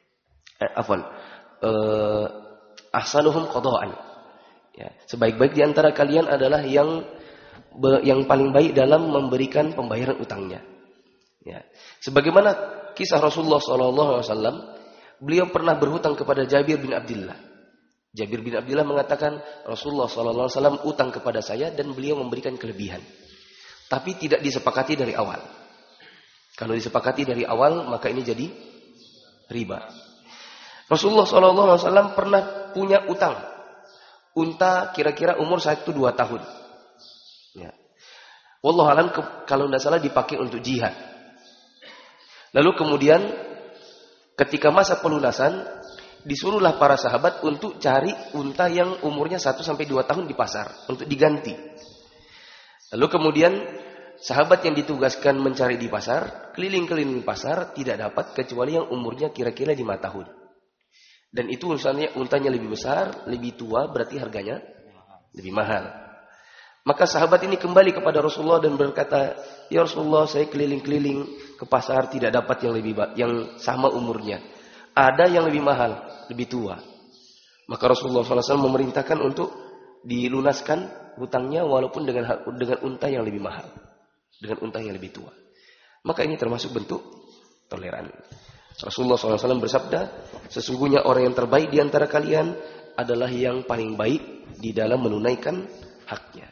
Ahsanuhum qadaan. Ya, sebaik-baik di antara kalian adalah yang paling baik dalam memberikan pembayaran utangnya. Ya. Sebagaimana kisah Rasulullah SAW, beliau pernah berhutang kepada Jabir bin Abdullah. Jabir bin Abdullah mengatakan, Rasulullah SAW utang kepada saya dan beliau memberikan kelebihan. Tapi tidak disepakati dari awal. Kalau disepakati dari awal, maka ini jadi riba. Rasulullah SAW pernah punya utang. Unta kira-kira umur 1-2 tahun. Ya. Wallahualam kalau tidak salah dipakai untuk jihad. Lalu kemudian ketika masa pelunasan, disuruhlah para sahabat untuk cari unta yang umurnya 1-2 tahun di pasar untuk diganti. Lalu kemudian sahabat yang ditugaskan mencari di pasar, keliling-keliling pasar, tidak dapat kecuali yang umurnya kira-kira 5 tahun. Dan itu untanya lebih besar, lebih tua, berarti harganya lebih mahal. Maka sahabat ini kembali kepada Rasulullah dan berkata, ya Rasulullah, saya keliling-keliling ke pasar tidak dapat yang sama umurnya. Ada yang lebih mahal, lebih tua. Maka Rasulullah SAW memerintahkan untuk dilunaskan hutangnya walaupun dengan unta yang lebih mahal, dengan unta yang lebih tua. Maka ini termasuk bentuk toleran. Rasulullah SAW bersabda, sesungguhnya orang yang terbaik di antara kalian adalah yang paling baik di dalam menunaikan haknya.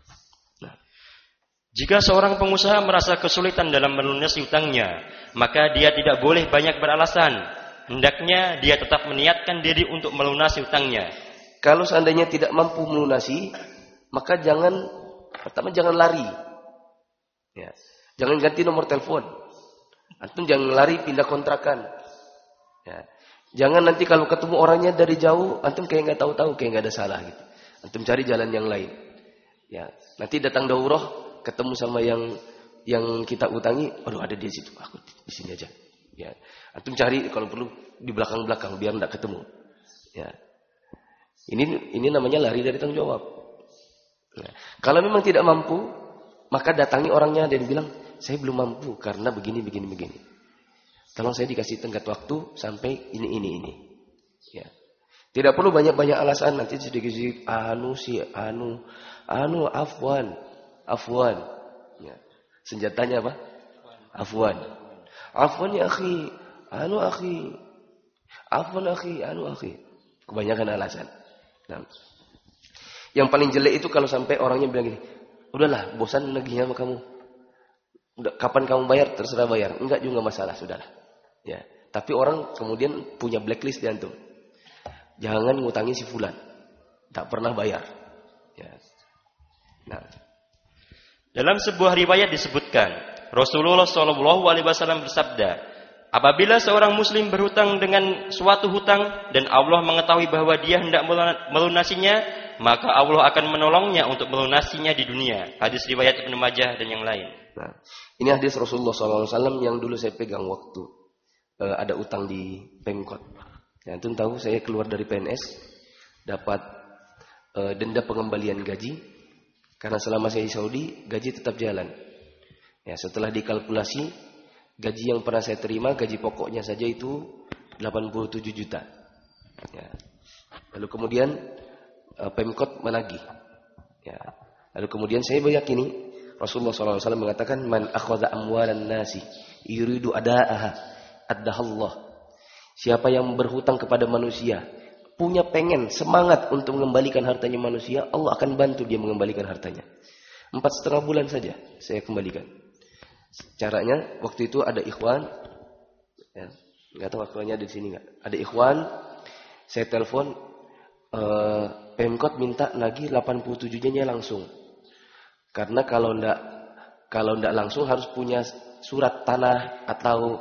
Jika seorang pengusaha merasa kesulitan dalam melunasi hutangnya, maka dia tidak boleh banyak beralasan. Hendaknya dia tetap meniatkan diri untuk melunasi hutangnya. Kalau seandainya tidak mampu melunasi, maka pertama jangan lari. Ya. Jangan ganti nomor telepon. Antum jangan lari pindah kontrakan. Ya. Jangan nanti kalau ketemu orangnya dari jauh, antum kayak nggak tahu-tahu, kayak nggak ada salah gitu. Antum cari jalan yang lain. Ya. Nanti datang daurah, ketemu sama yang kita utangi, aduh ada di situ, aku di sini aja. Ya. Antum cari kalau perlu di belakang-belakang biar enggak ketemu. Ya. Ini namanya lari dari tanggung jawab. Ya. Kalau memang tidak mampu, maka datangi orangnya dan bilang, saya belum mampu karena begini. Tolong saya dikasih tenggat waktu sampai ini. Ya. Tidak perlu banyak-banyak alasan, nanti sedikit-sedikit afwan. Ya. Senjatanya apa? Afwan ya akhi, afwan akhi. Kebanyakan alasan. Nah. Yang paling jelek itu kalau sampai orangnya bilang gini, udahlah, bosan lagi sama kamu. Kapan kamu bayar? Terserah bayar. Enggak juga masalah, sudahlah. Ya. Tapi orang kemudian punya blacklist di antum. Jangan ngutangi si fulan. Tak pernah bayar. Ya. Nah. Dalam sebuah riwayat disebutkan, Rasulullah SAW bersabda, apabila seorang muslim berhutang dengan suatu hutang dan Allah mengetahui bahwa dia hendak melunasinya, maka Allah akan menolongnya untuk melunasinya di dunia. Hadis riwayat Ibnu Majah dan yang lain. Nah, ini hadis Rasulullah SAW yang dulu saya pegang waktu ada utang di Pemkot. Nah, itu tahu saya keluar dari PNS dapat denda pengembalian gaji karena selama saya di Saudi gaji tetap jalan. Ya, setelah dikalkulasi gaji yang pernah saya terima, gaji pokoknya saja itu 87 juta. Ya. Lalu kemudian Pemkot menagih. Ya. Lalu kemudian saya meyakini Rasulullah SAW mengatakan, man akhadha amwalan nasi yuridu ada'aha addahallah. Siapa yang berhutang kepada manusia, punya pengen, semangat untuk mengembalikan hartanya manusia, Allah akan bantu dia mengembalikan hartanya. 4,5 bulan saja saya kembalikan. Caranya waktu itu ada ikhwan Ya. Nggak tahu akhwanya ada di sini nggak? Ada ikhwan, saya telepon, Pemkot minta nagih 87-nya langsung. Karena kalau ndak langsung harus punya surat tanah atau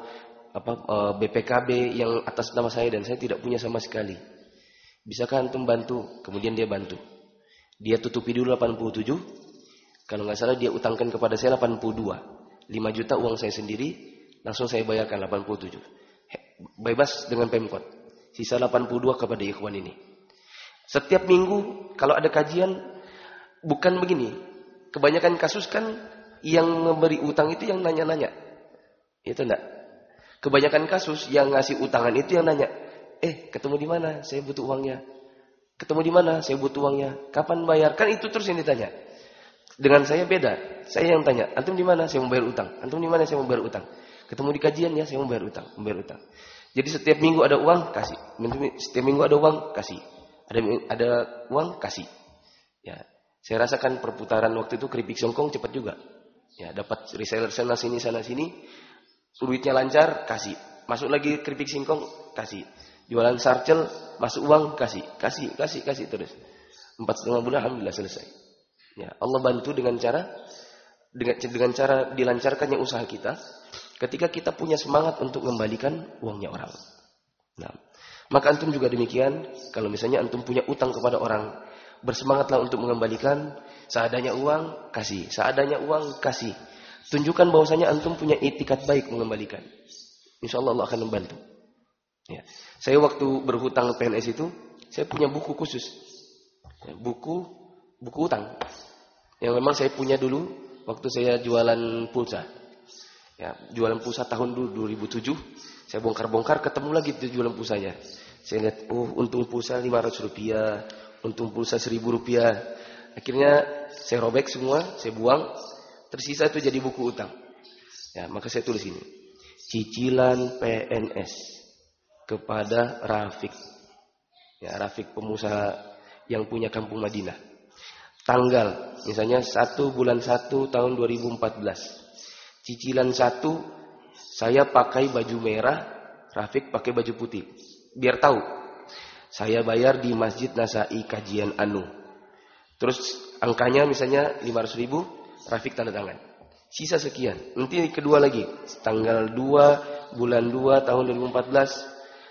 BPKB yang atas nama saya, dan saya tidak punya sama sekali. Bisakah antum bantu? Kemudian dia bantu. Dia tutupi dulu 87. Kalau nggak salah dia utangkan kepada saya 82. 5 juta uang saya sendiri, langsung saya bayarkan 87. Bebas dengan Pemkot. Sisa 82 kepada ikhwan ini. Setiap minggu kalau ada kajian, bukan begini. Kebanyakan kasus kan yang memberi utang itu yang nanya-nanya. Itu enggak. Kebanyakan kasus yang ngasih utangan itu yang nanya, ketemu di mana? Saya butuh uangnya. Ketemu di mana? Saya butuh uangnya. Kapan bayar? Kan itu terus yang ditanya. Dengan saya beda. Saya yang tanya, antum di mana? Saya mau bayar utang. Antum di mana? Saya mau bayar utang. Ketemu di kajian ya, saya mau bayar utang. Jadi setiap minggu ada uang, kasih. Setiap minggu ada uang, kasih. Ada uang, kasih. Ya, saya rasakan perputaran waktu itu keripik singkong cepat juga. Ya, dapat reseller sana sini. Duitnya lancar, kasih. Masuk lagi keripik singkong, kasih. Jualan sarcel, masuk uang, kasih terus. 4,5 bulan alhamdulillah selesai. Ya, Allah bantu dengan cara dilancarkannya usaha kita ketika kita punya semangat untuk mengembalikan uangnya orang. Nah, maka antum juga demikian. Kalau misalnya antum punya utang kepada orang, bersemangatlah untuk mengembalikan. Seadanya uang, kasih. Seadanya uang, kasih. Tunjukkan bahwasanya antum punya itikat baik mengembalikan. Insyaallah Allah akan membantu. Ya. Saya waktu berhutang PNS itu, saya punya buku khusus. Ya, buku utang. Yang memang saya punya dulu waktu saya jualan pulsa. Ya, jualan pulsa tahun 2007, saya bongkar-bongkar, ketemu lagi itu jualan pulsanya. Saya lihat, untung pulsa 500 rupiah, untung pulsa 1000 rupiah. Akhirnya saya robek semua, saya buang, tersisa itu jadi buku utang. Ya, maka saya tulis ini. Cicilan PNS kepada Rafiq. Ya, Rafiq pengusaha yang punya Kampung Madinah. Tanggal, misalnya 1 bulan 1 tahun 2014. Cicilan 1, saya pakai baju merah, Rafiq pakai baju putih. Biar tahu, saya bayar di Masjid Nasai Kajian Anu. Terus angkanya misalnya 500.000, Rafiq tanda tangan. Sisa sekian. Nanti kedua lagi, tanggal 2 bulan 2 tahun 2014,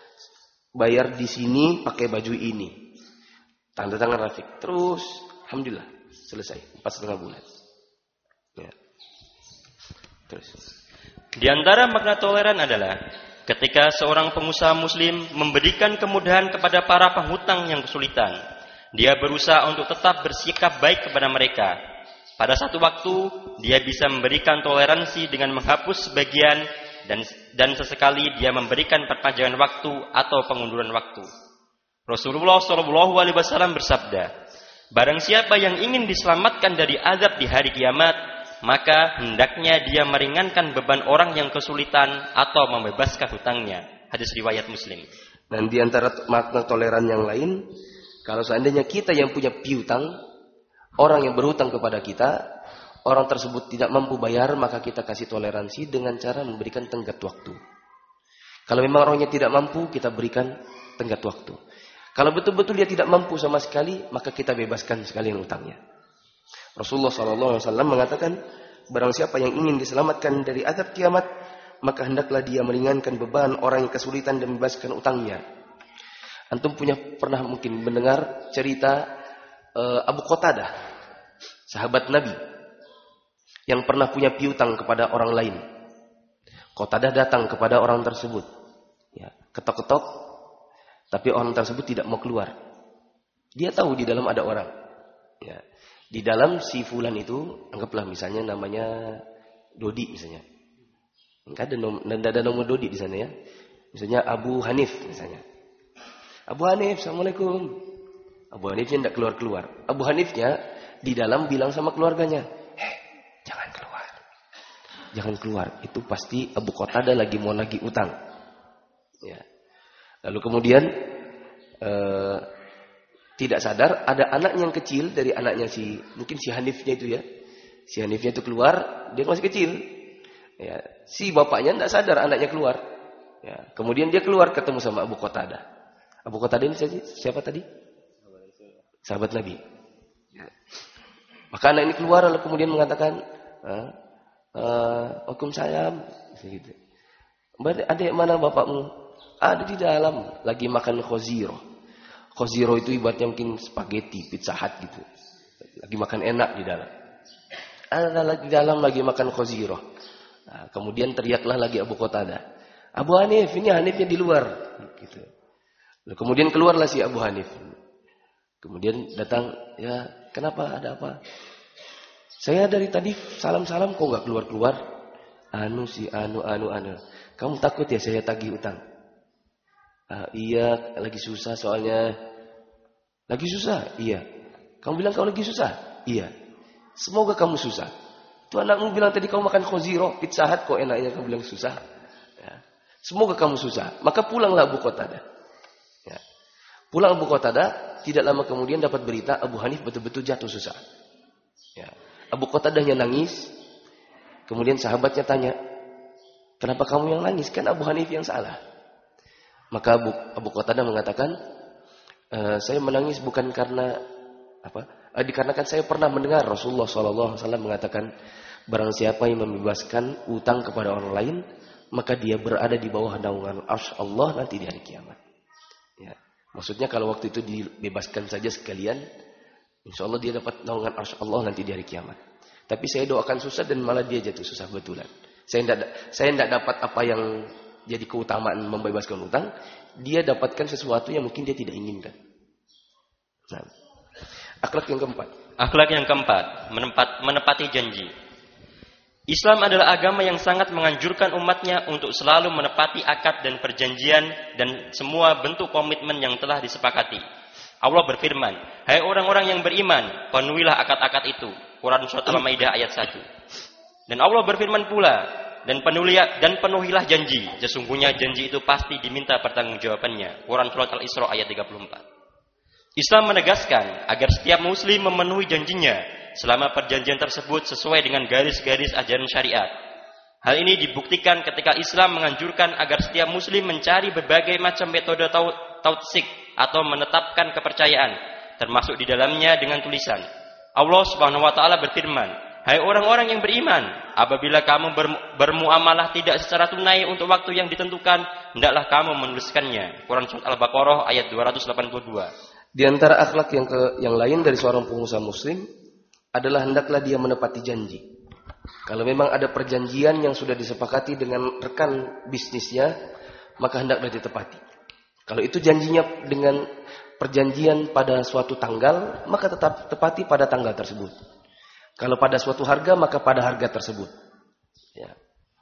bayar di sini pakai baju ini. Tanda tangan Rafiq. Terus, alhamdulillah, selesai. 4,5 bulan. Ya. Terus. Di antara makna toleran adalah ketika seorang pengusaha muslim memberikan kemudahan kepada para penghutang yang kesulitan, dia berusaha untuk tetap bersikap baik kepada mereka. Pada satu waktu, dia bisa memberikan toleransi dengan menghapus sebagian dan sesekali dia memberikan perpanjangan waktu atau pengunduran waktu. Rasulullah SAW bersabda, barang siapa yang ingin diselamatkan dari azab di hari kiamat, maka hendaknya dia meringankan beban orang yang kesulitan atau membebaskan hutangnya. Hadis riwayat Muslim. Dan di antara makna toleran yang lain, kalau seandainya kita yang punya piutang, orang yang berhutang kepada kita, orang tersebut tidak mampu bayar, maka kita kasih toleransi dengan cara memberikan tenggat waktu. Kalau memang orangnya tidak mampu, kita berikan tenggat waktu. Kalau betul-betul dia tidak mampu sama sekali, maka kita bebaskan sekalian utangnya. Rasulullah SAW mengatakan, barang siapa yang ingin diselamatkan dari azab kiamat, maka hendaklah dia meringankan beban orang yang kesulitan dan membebaskan utangnya. Antum pernah mungkin mendengar cerita Abu Qatadah, sahabat Nabi, yang pernah punya piutang kepada orang lain. Qatadah datang kepada orang tersebut, ya, ketok-ketok, tapi orang tersebut tidak mau keluar. Dia tahu di dalam ada orang. Ya. Di dalam si fulan itu, anggaplah misalnya namanya Dodi misalnya. Enggak ada nomor Dodi di sana ya. Misalnya Abu Hanif misalnya. Abu Hanif, Assalamualaikum. Abu Hanifnya tidak keluar-keluar. Abu Hanifnya di dalam bilang sama keluarganya, jangan keluar. Jangan keluar. Itu pasti Abu Qatadah lagi mau nagih utang. Ya. Lalu kemudian tidak sadar ada anak yang kecil dari anaknya mungkin si Hanifnya itu ya. Si Hanifnya itu keluar, dia masih kecil. Ya, si bapaknya tidak sadar anaknya keluar. Ya, kemudian dia keluar ketemu sama Abu Qatadah. Abu Qatadah ini siapa tadi? Sahabat Nabi. Ya. Maka anak ini keluar lalu kemudian mengatakan, Waalaikumsalam. Gitu. Adik mana bapakmu? Ada di dalam, lagi makan khoziro. Khoziro itu ibaratnya mungkin spaghetti, pizza hut gitu. Lagi makan enak di dalam. Ada di dalam lagi makan khoziro. Nah, kemudian teriaklah lagi Abu Qatadah, Abu Hanif, ini Hanifnya di luar. Gitu. Lalu kemudian keluarlah si Abu Hanif. Kemudian datang, ya kenapa, ada apa? Saya dari tadi salam-salam kok nggak keluar-keluar. Anu. Kamu takut ya saya tagih utang? Iya, lagi susah soalnya. Lagi susah? Iya. Kamu bilang kau lagi susah? Iya. Semoga kamu susah. Tuh anakmu bilang tadi kamu makan khoziro, pizza hut kok enaknya kamu bilang susah. Ya. Semoga kamu susah. Maka pulanglah Abu Qatadah. Ya. Pulang Abu Qatadah, tidak lama kemudian dapat berita Abu Hanif betul-betul jatuh susah. Ya. Abu Qatadahnya nangis. Kemudian sahabatnya tanya, kenapa kamu yang nangis? Kan Abu Hanif yang salah. Maka Abu Qatadah mengatakan, saya menangis bukan karena apa? Dikarenakan saya pernah mendengar Rasulullah SAW mengatakan, barang siapa yang membebaskan utang kepada orang lain, maka dia berada di bawah naungan arsy Allah nanti di hari kiamat. Ya. Maksudnya kalau waktu itu dibebaskan saja sekalian, insya Allah dia dapat naungan arsy Allah nanti di hari kiamat. Tapi saya doakan susah dan malah dia jatuh susah betulan. Saya tidak dapat apa yang jadi keutamaan membebaskan utang, dia dapatkan sesuatu yang mungkin dia tidak inginkan. Nah, akhlak yang keempat. Akhlak yang keempat, menepati janji. Islam adalah agama yang sangat menganjurkan umatnya untuk selalu menepati akad dan perjanjian dan semua bentuk komitmen yang telah disepakati. Allah berfirman, hai orang-orang yang beriman, penuhilah akad-akad itu. Quran Surat Al-Maidah ayat 1. Dan Allah berfirman pula, dan penuhilah janji. Sesungguhnya janji itu pasti diminta pertanggungjawabannya. Quran Surat Al-Isra ayat 34. Islam menegaskan agar setiap muslim memenuhi janjinya selama perjanjian tersebut sesuai dengan garis-garis ajaran syariat. Hal ini dibuktikan ketika Islam menganjurkan agar setiap muslim mencari berbagai macam metode tautsik atau menetapkan kepercayaan, termasuk di dalamnya dengan tulisan. Allah Subhanahu wa taala berfirman, hai orang-orang yang beriman, apabila kamu bermuamalah tidak secara tunai untuk waktu yang ditentukan, hendaklah kamu menuliskannya. Quran Surat Al-Baqarah ayat 282. Di antara akhlak yang lain dari seorang pengusaha muslim adalah hendaklah dia menepati janji. Kalau memang ada perjanjian yang sudah disepakati dengan rekan bisnisnya, maka hendaklah ditepati. Kalau itu janjinya dengan perjanjian pada suatu tanggal, maka tetap tepati pada tanggal tersebut. Kalau pada suatu harga, maka pada harga tersebut. Ya.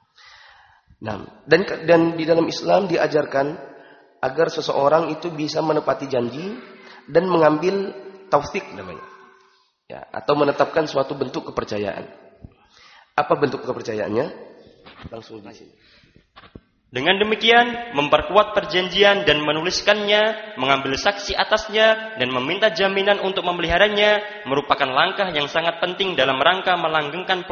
Nah, dan di dalam Islam diajarkan agar seseorang itu bisa menepati janji dan mengambil taufik namanya. Ya, atau menetapkan suatu bentuk kepercayaan. Apa bentuk kepercayaannya? Langsung di sini. Dengan demikian, memperkuat perjanjian dan menuliskannya, mengambil saksi atasnya, dan meminta jaminan untuk memeliharanya merupakan langkah yang sangat penting dalam rangka melanggengkan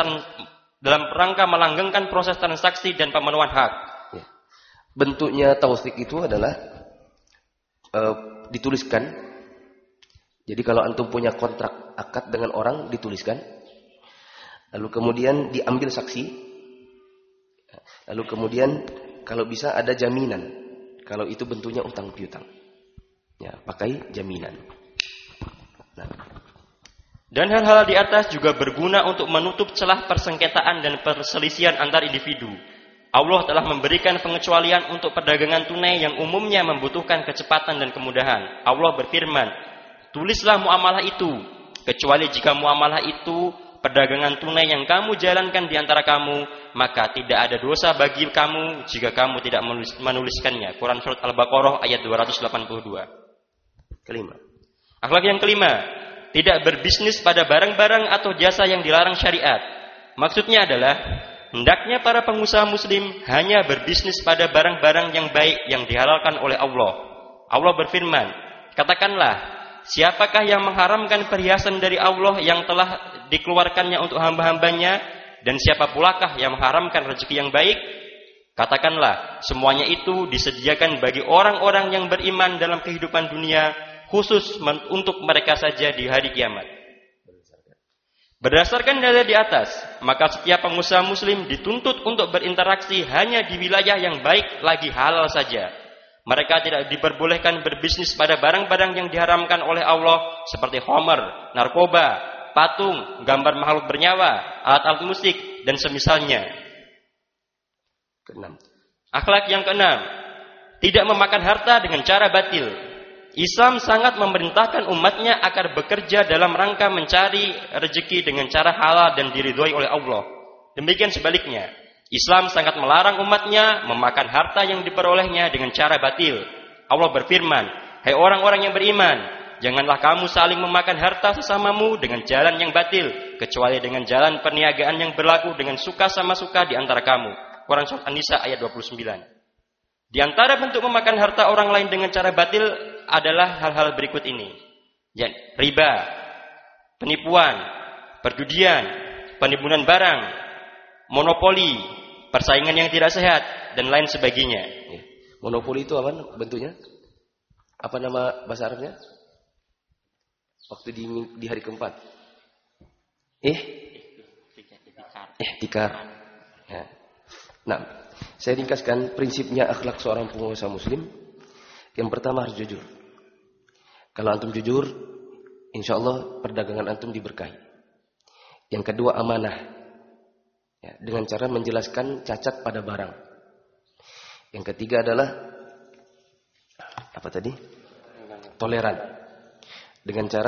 proses transaksi dan pemenuhan hak. Ya. Bentuknya taufik itu adalah dituliskan. Jadi kalau antum punya kontrak akad dengan orang, dituliskan. Lalu kemudian diambil saksi. Lalu kemudian kalau bisa ada jaminan. Kalau itu bentuknya utang piutang. Ya, pakai jaminan. Nah. Dan hal-hal di atas juga berguna untuk menutup celah persengketaan dan perselisihan antar individu. Allah telah memberikan pengecualian untuk perdagangan tunai yang umumnya membutuhkan kecepatan dan kemudahan. Allah berfirman, tulislah muamalah itu, kecuali jika muamalah itu perdagangan tunai yang kamu jalankan di antara kamu, maka tidak ada dosa bagi kamu jika kamu tidak menuliskannya. Quran Surat Al-Baqarah ayat 282. Kelima. Akhlak yang kelima, tidak berbisnis pada barang-barang atau jasa yang dilarang syariat. Maksudnya adalah, hendaknya para pengusaha muslim hanya berbisnis pada barang-barang yang baik yang dihalalkan oleh Allah. Allah berfirman, katakanlah, siapakah yang mengharamkan perhiasan dari Allah yang telah dikeluarkannya untuk hamba-hambanya, dan siapa pulakah yang mengharamkan rezeki yang baik? Katakanlah, semuanya itu disediakan bagi orang-orang yang beriman dalam kehidupan dunia, khusus untuk mereka saja di hari kiamat. Berdasarkan dalil di atas, maka setiap pengusaha muslim dituntut untuk berinteraksi hanya di wilayah yang baik lagi halal saja. Mereka tidak diperbolehkan berbisnis pada barang-barang yang diharamkan oleh Allah seperti khamr, narkoba, patung, gambar makhluk bernyawa, alat-alat musik, dan semisalnya. Keenam. Akhlak yang keenam, tidak memakan harta dengan cara batil. Islam sangat memerintahkan umatnya agar bekerja dalam rangka mencari rezeki dengan cara halal dan diridhoi oleh Allah. Demikian sebaliknya, Islam sangat melarang umatnya memakan harta yang diperolehnya dengan cara batil. Allah berfirman, "Hai orang-orang yang beriman, janganlah kamu saling memakan harta sesamamu dengan jalan yang batil, kecuali dengan jalan perniagaan yang berlaku dengan suka sama suka di antara kamu." Quran Surat An-Nisa ayat 29. Di antara bentuk memakan harta orang lain dengan cara batil adalah hal-hal berikut ini. Riba, penipuan, perjudian, penimbunan barang, monopoli, persaingan yang tidak sehat, dan lain sebagainya. Monopoli itu apa bentuknya? Apa nama bahasa Arabnya? Waktu di hari keempat. Ihtikar. Ya. Nah, saya ringkaskan prinsipnya akhlak seorang pengusaha muslim. Yang pertama harus jujur. Kalau antum jujur, insya Allah perdagangan antum diberkahi. Yang kedua amanah. Ya, dengan cara menjelaskan cacat pada barang. Yang ketiga adalah apa tadi? Toleran. Dengan cara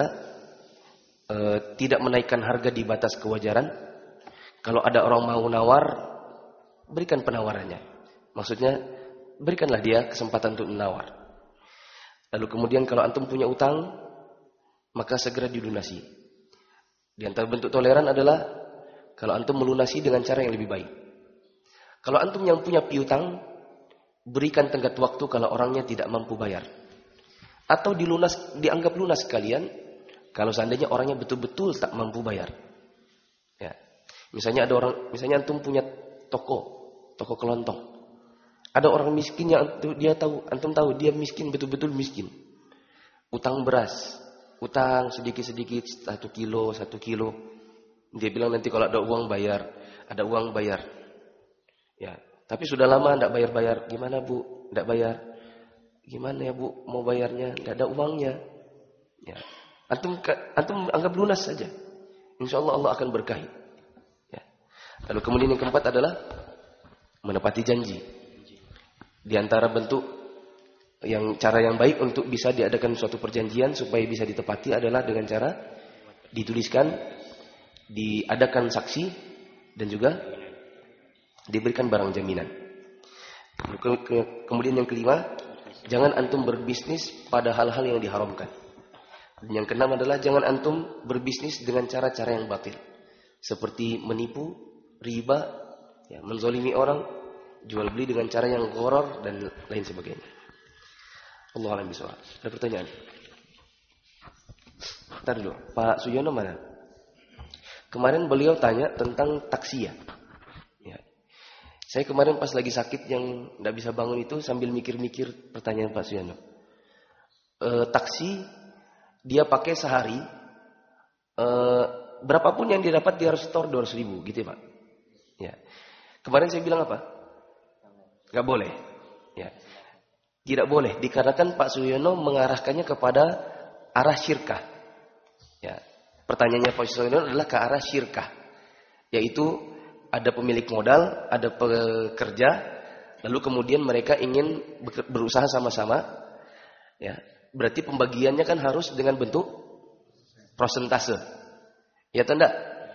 tidak menaikkan harga di batas kewajaran. Kalau ada orang mau nawar, berikan penawarannya. Maksudnya, berikanlah dia kesempatan untuk menawar. Lalu kemudian kalau antum punya utang, maka segera dilunasi. Di antara bentuk toleran adalah kalau antum melunasi dengan cara yang lebih baik. Kalau antum yang punya piutang, berikan tenggat waktu kalau orangnya tidak mampu bayar. Atau dianggap lunas sekalian kalau seandainya orangnya betul-betul tak mampu bayar. Ya. Misalnya antum punya toko kelontong. Ada orang miskin yang antum tahu dia miskin, betul-betul miskin. Utang beras, utang sedikit-sedikit 1 kilo. Dia bilang nanti kalau ada uang bayar. Ya, tapi sudah lama enggak bayar. Gimana Bu? Enggak bayar. Gimana ya Bu mau bayarnya? Enggak ada uangnya. Ya. Antum anggap lunas saja. Insyaallah Allah akan berkahi. Ya. Lalu kemudian yang keempat adalah menepati janji. Di antara bentuk cara yang baik untuk bisa diadakan suatu perjanjian supaya bisa ditepati adalah dengan cara dituliskan, diadakan saksi, dan juga diberikan barang jaminan. Kemudian yang kelima, jangan antum berbisnis pada hal-hal yang diharamkan. Dan yang keenam adalah jangan antum berbisnis dengan cara-cara yang batil, seperti menipu, riba, ya, menzolimi orang, jual beli dengan cara yang gharar dan lain sebagainya. Allah a'lam bishawab. Ada pertanyaan? Bentar dulu, Pak Suyono mana? Kemarin beliau tanya tentang taksiyah. Ya. Saya kemarin pas lagi sakit yang tidak bisa bangun itu sambil mikir-mikir pertanyaan Pak Suyono. Taksi dia pakai sehari, berapapun yang didapat dia harus store 200.000 gitu ya Pak. Ya. Kemarin saya bilang apa? Gak boleh. Ya. Tidak boleh. Dikarenakan Pak Suyono mengarahkannya kepada arah syirkah. Ya. Pertanyaannya Pak Suyono adalah ke arah syirkah. Yaitu ada pemilik modal, ada pekerja, lalu kemudian mereka ingin berusaha sama-sama. Ya. Berarti pembagiannya kan harus dengan bentuk prosentase. Ya atau enggak?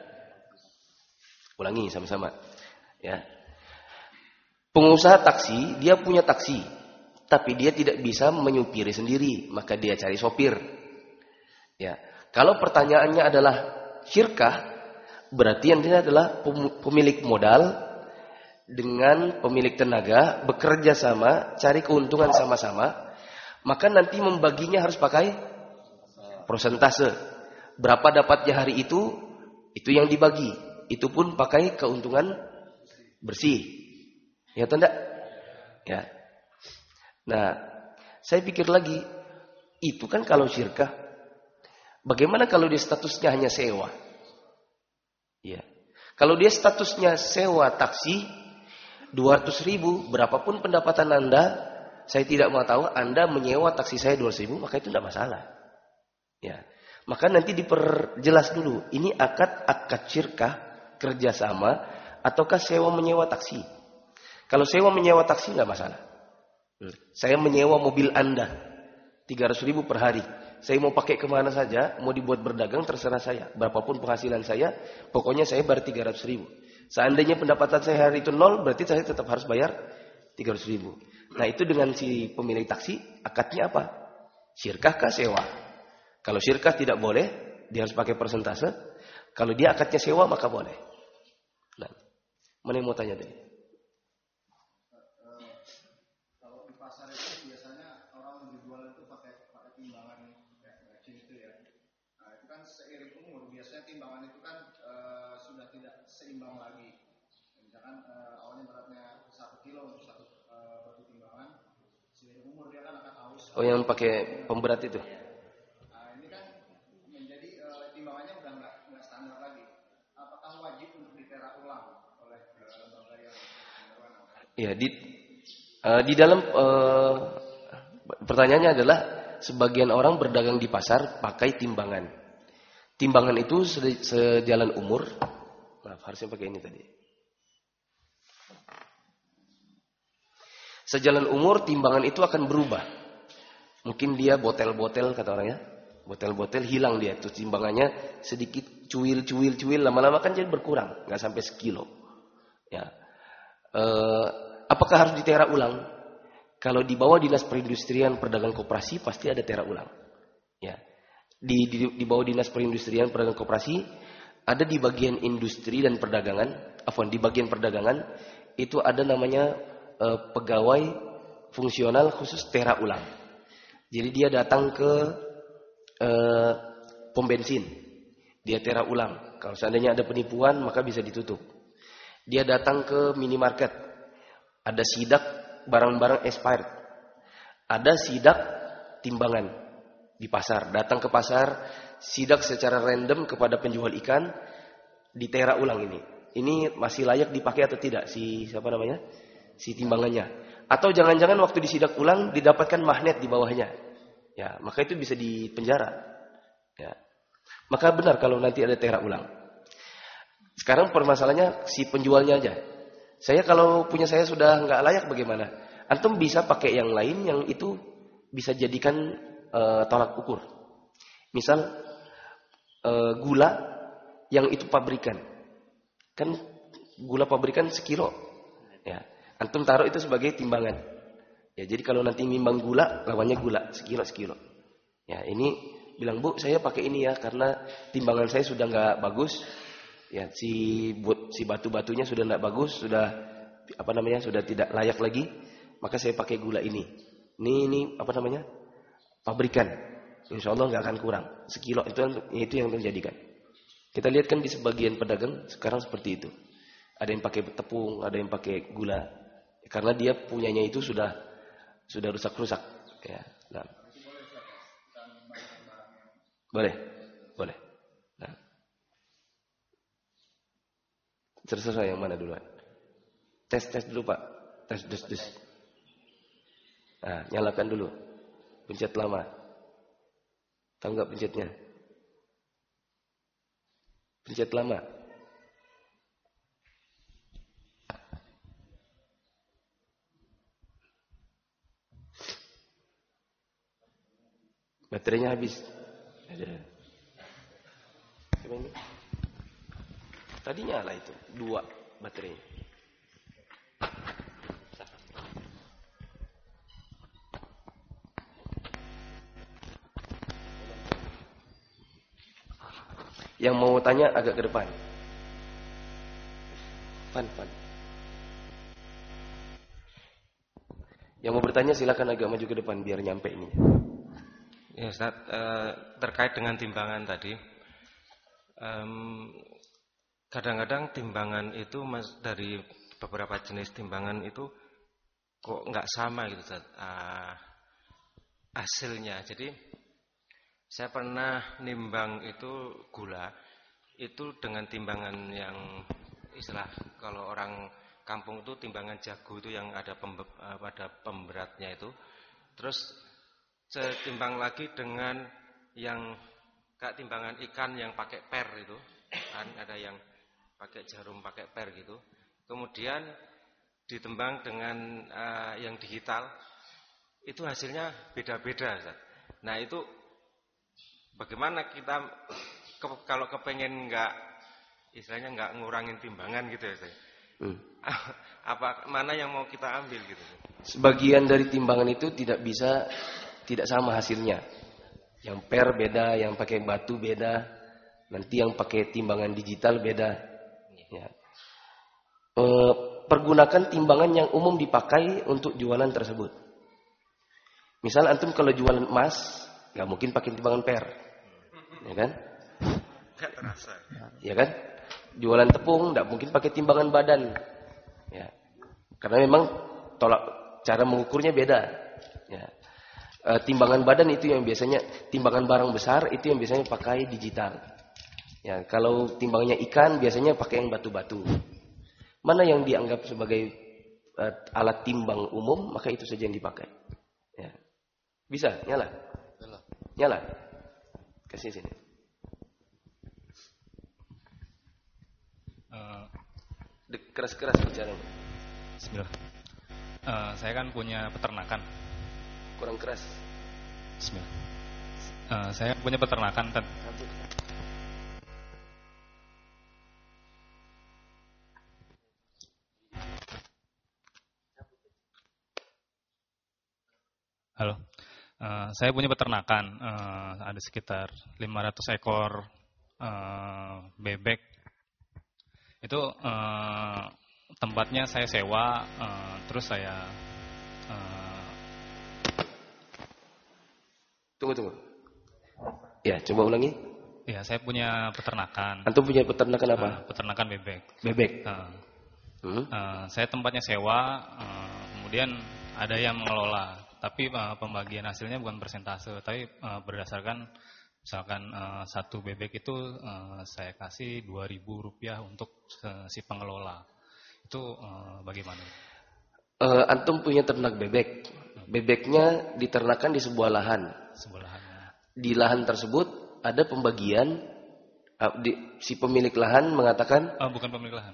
Ulangi sama-sama. Ya. Pengusaha taksi, dia punya taksi, tapi dia tidak bisa menyupiri sendiri, maka dia cari sopir. Ya. Kalau pertanyaannya adalah syirkah, berarti yang ini adalah pemilik modal dengan pemilik tenaga bekerja sama, cari keuntungan sama-sama, maka nanti membaginya harus pakai prosentase. Berapa dapatnya hari itu yang dibagi. Itu pun pakai keuntungan bersih. Ya atau enggak? Ya. Nah, saya pikir lagi, itu kan kalau syirkah. Bagaimana kalau dia statusnya hanya sewa? Ya. Kalau dia statusnya sewa taksi 200.000, berapapun pendapatan Anda, saya tidak mau tahu Anda menyewa taksi saya 200.000, maka itu tidak masalah. Ya. Maka nanti diperjelas dulu, ini akad syirkah, kerjasama, ataukah sewa menyewa taksi? Kalau sewa menyewa taksi nggak masalah. Saya menyewa mobil Anda 300.000 per hari. Saya mau pakai kemana saja, mau dibuat berdagang terserah saya. Berapapun penghasilan saya, pokoknya saya bayar 300.000. Seandainya pendapatan saya hari itu 0, berarti saya tetap harus bayar 300.000. Nah itu dengan si pemilik taksi, akadnya apa? Syirkah kah sewa? Kalau syirkah tidak boleh, dia harus pakai persentase. Kalau dia akadnya sewa, maka boleh. Nah, mana yang mau tanya tadi? Kalau di pasar itu biasanya orang menjual itu pakai timbangan itu ya. Nah, itu kan seiring umur. Biasanya timbangan itu kan sudah tidak seimbang lagi. Misalkan awalnya beratnya 1 kilo untuk batu timbangan, seiring umur dia kan akan haus. Oh, yang pakai pemberat itu? Nah, ini kan menjadi timbangannya udah nggak standar lagi. Apakah wajib untuk ditera ulang oleh lembaga yang berwenang? Ya, di dalam pertanyaannya adalah sebagian orang berdagang di pasar pakai timbangan. Timbangan itu sejalan umur. Maaf, harusnya pakai ini tadi. Sejalan umur timbangan itu akan berubah. Mungkin dia botel-botel kata orangnya. Botel-botel hilang dia. Terus timbangannya sedikit cuil, lama-lama kan jadi berkurang, nggak sampai sekilo. Ya. Apakah harus ditera ulang? Kalau di bawah Dinas Perindustrian Perdagangan Koperasi pasti ada tera ulang. Ya. Di bawah Dinas Perindustrian Perdagangan Koperasi ada di bagian industri dan perdagangan, di bagian perdagangan itu ada namanya pegawai fungsional khusus tera ulang. Jadi dia datang ke pom bensin, dia tera ulang. Kalau seandainya ada penipuan maka bisa ditutup. Dia datang ke minimarket, ada sidak barang-barang expired, ada sidak timbangan di pasar. Datang ke pasar, sidak secara random kepada penjual ikan, ditera ulang ini. Ini masih layak dipakai atau tidak si timbangannya? Atau jangan-jangan waktu disidak ulang didapatkan magnet di bawahnya. Ya, maka itu bisa dipenjara. Ya. Maka benar kalau nanti ada tera ulang. Sekarang permasalahannya si penjualnya aja. Saya kalau punya saya sudah nggak layak bagaimana? Antum bisa pakai yang lain yang itu bisa jadikan tolak ukur. Misal gula yang itu pabrikan. Kan gula pabrikan sekilo. Ya. Antum taruh itu sebagai timbangan. Ya, jadi kalau nanti nimbang gula, lawannya gula sekilo. Ya, ini bilang, "Bu, saya pakai ini ya karena timbangan saya sudah nggak bagus. Ya, si batu-batunya sudah nggak bagus, sudah sudah tidak layak lagi, maka saya pakai gula ini. Ini pabrikan. Insya Allah nggak akan kurang. Sekilo itu yang terjadikan. Kita lihat kan di sebagian pedagang sekarang seperti itu. Ada yang pakai tepung, ada yang pakai gula. Karena dia punyanya itu sudah rusak-rusak. Ya. Nah. Boleh. Nah. Terserah yang mana duluan. Tes dulu Pak. Tes. Nah, nyalakan dulu. Pencet lama. Tahu nggak pencetnya? Pencet lama. Baterainya habis. Tadi nyala itu 2 baterai. Yang mau tanya agak ke depan. Pan. Yang mau bertanya silakan agak maju ke depan biar nyampe ini. Ya Ustaz, terkait dengan timbangan tadi, kadang-kadang timbangan itu dari beberapa jenis timbangan itu kok nggak sama gitu Ustaz, hasilnya. Jadi saya pernah nimbang itu gula itu dengan timbangan yang istilah kalau orang kampung itu timbangan jago itu yang ada pemberatnya itu. Terus saya timbang lagi dengan yang kayak timbangan ikan yang pakai per itu, kan ada yang pakai jarum, pakai per gitu. Kemudian ditimbang dengan yang digital, itu hasilnya beda-beda. Nah itu bagaimana kita kalau kepengen istilahnya nggak ngurangin timbangan gitu ya Ustaz? Apa mana yang mau kita ambil gitu? Sebagian dari timbangan itu tidak sama hasilnya. Yang per beda, yang pakai batu beda, nanti yang pakai timbangan digital beda. Ya. Pergunakan timbangan yang umum dipakai untuk jualan tersebut. Misal antum kalau jualan emas, nggak mungkin pakai timbangan per, ya kan? Nggak terasa. Ya kan? Jualan tepung nggak mungkin pakai timbangan badan, ya. Karena memang cara mengukurnya beda. Ya. Timbangan badan itu yang biasanya timbangan barang besar itu yang biasanya pakai digital. Ya, kalau timbangnya ikan biasanya pakai yang batu-batu. Mana yang dianggap sebagai alat timbang umum, maka itu saja yang dipakai. Ya. Bisa, nyala. Nyala. Kasih sini. Keras-keras bicara. Bismillah. Saya kan punya peternakan. Kurang keras. Bismillah. Saya punya peternakan. Halo. Saya punya peternakan. Ada sekitar 500 ekor bebek. Itu tempatnya saya sewa, terus saya Tunggu. Ya, coba ulangi. ya saya punya peternakan. Antum punya peternakan apa? Peternakan bebek. Bebek. Saya tempatnya sewa, kemudian ada yang mengelola. Tapi pembagian hasilnya bukan persentase, tapi berdasarkan misalkan satu bebek itu saya kasih Rp2.000 untuk si pengelola. Itu bagaimana? Antum punya ternak bebek. Bebeknya diternakan di sebuah lahan. Di lahan tersebut ada pembagian. Si pemilik lahan mengatakan. Bukan pemilik lahan,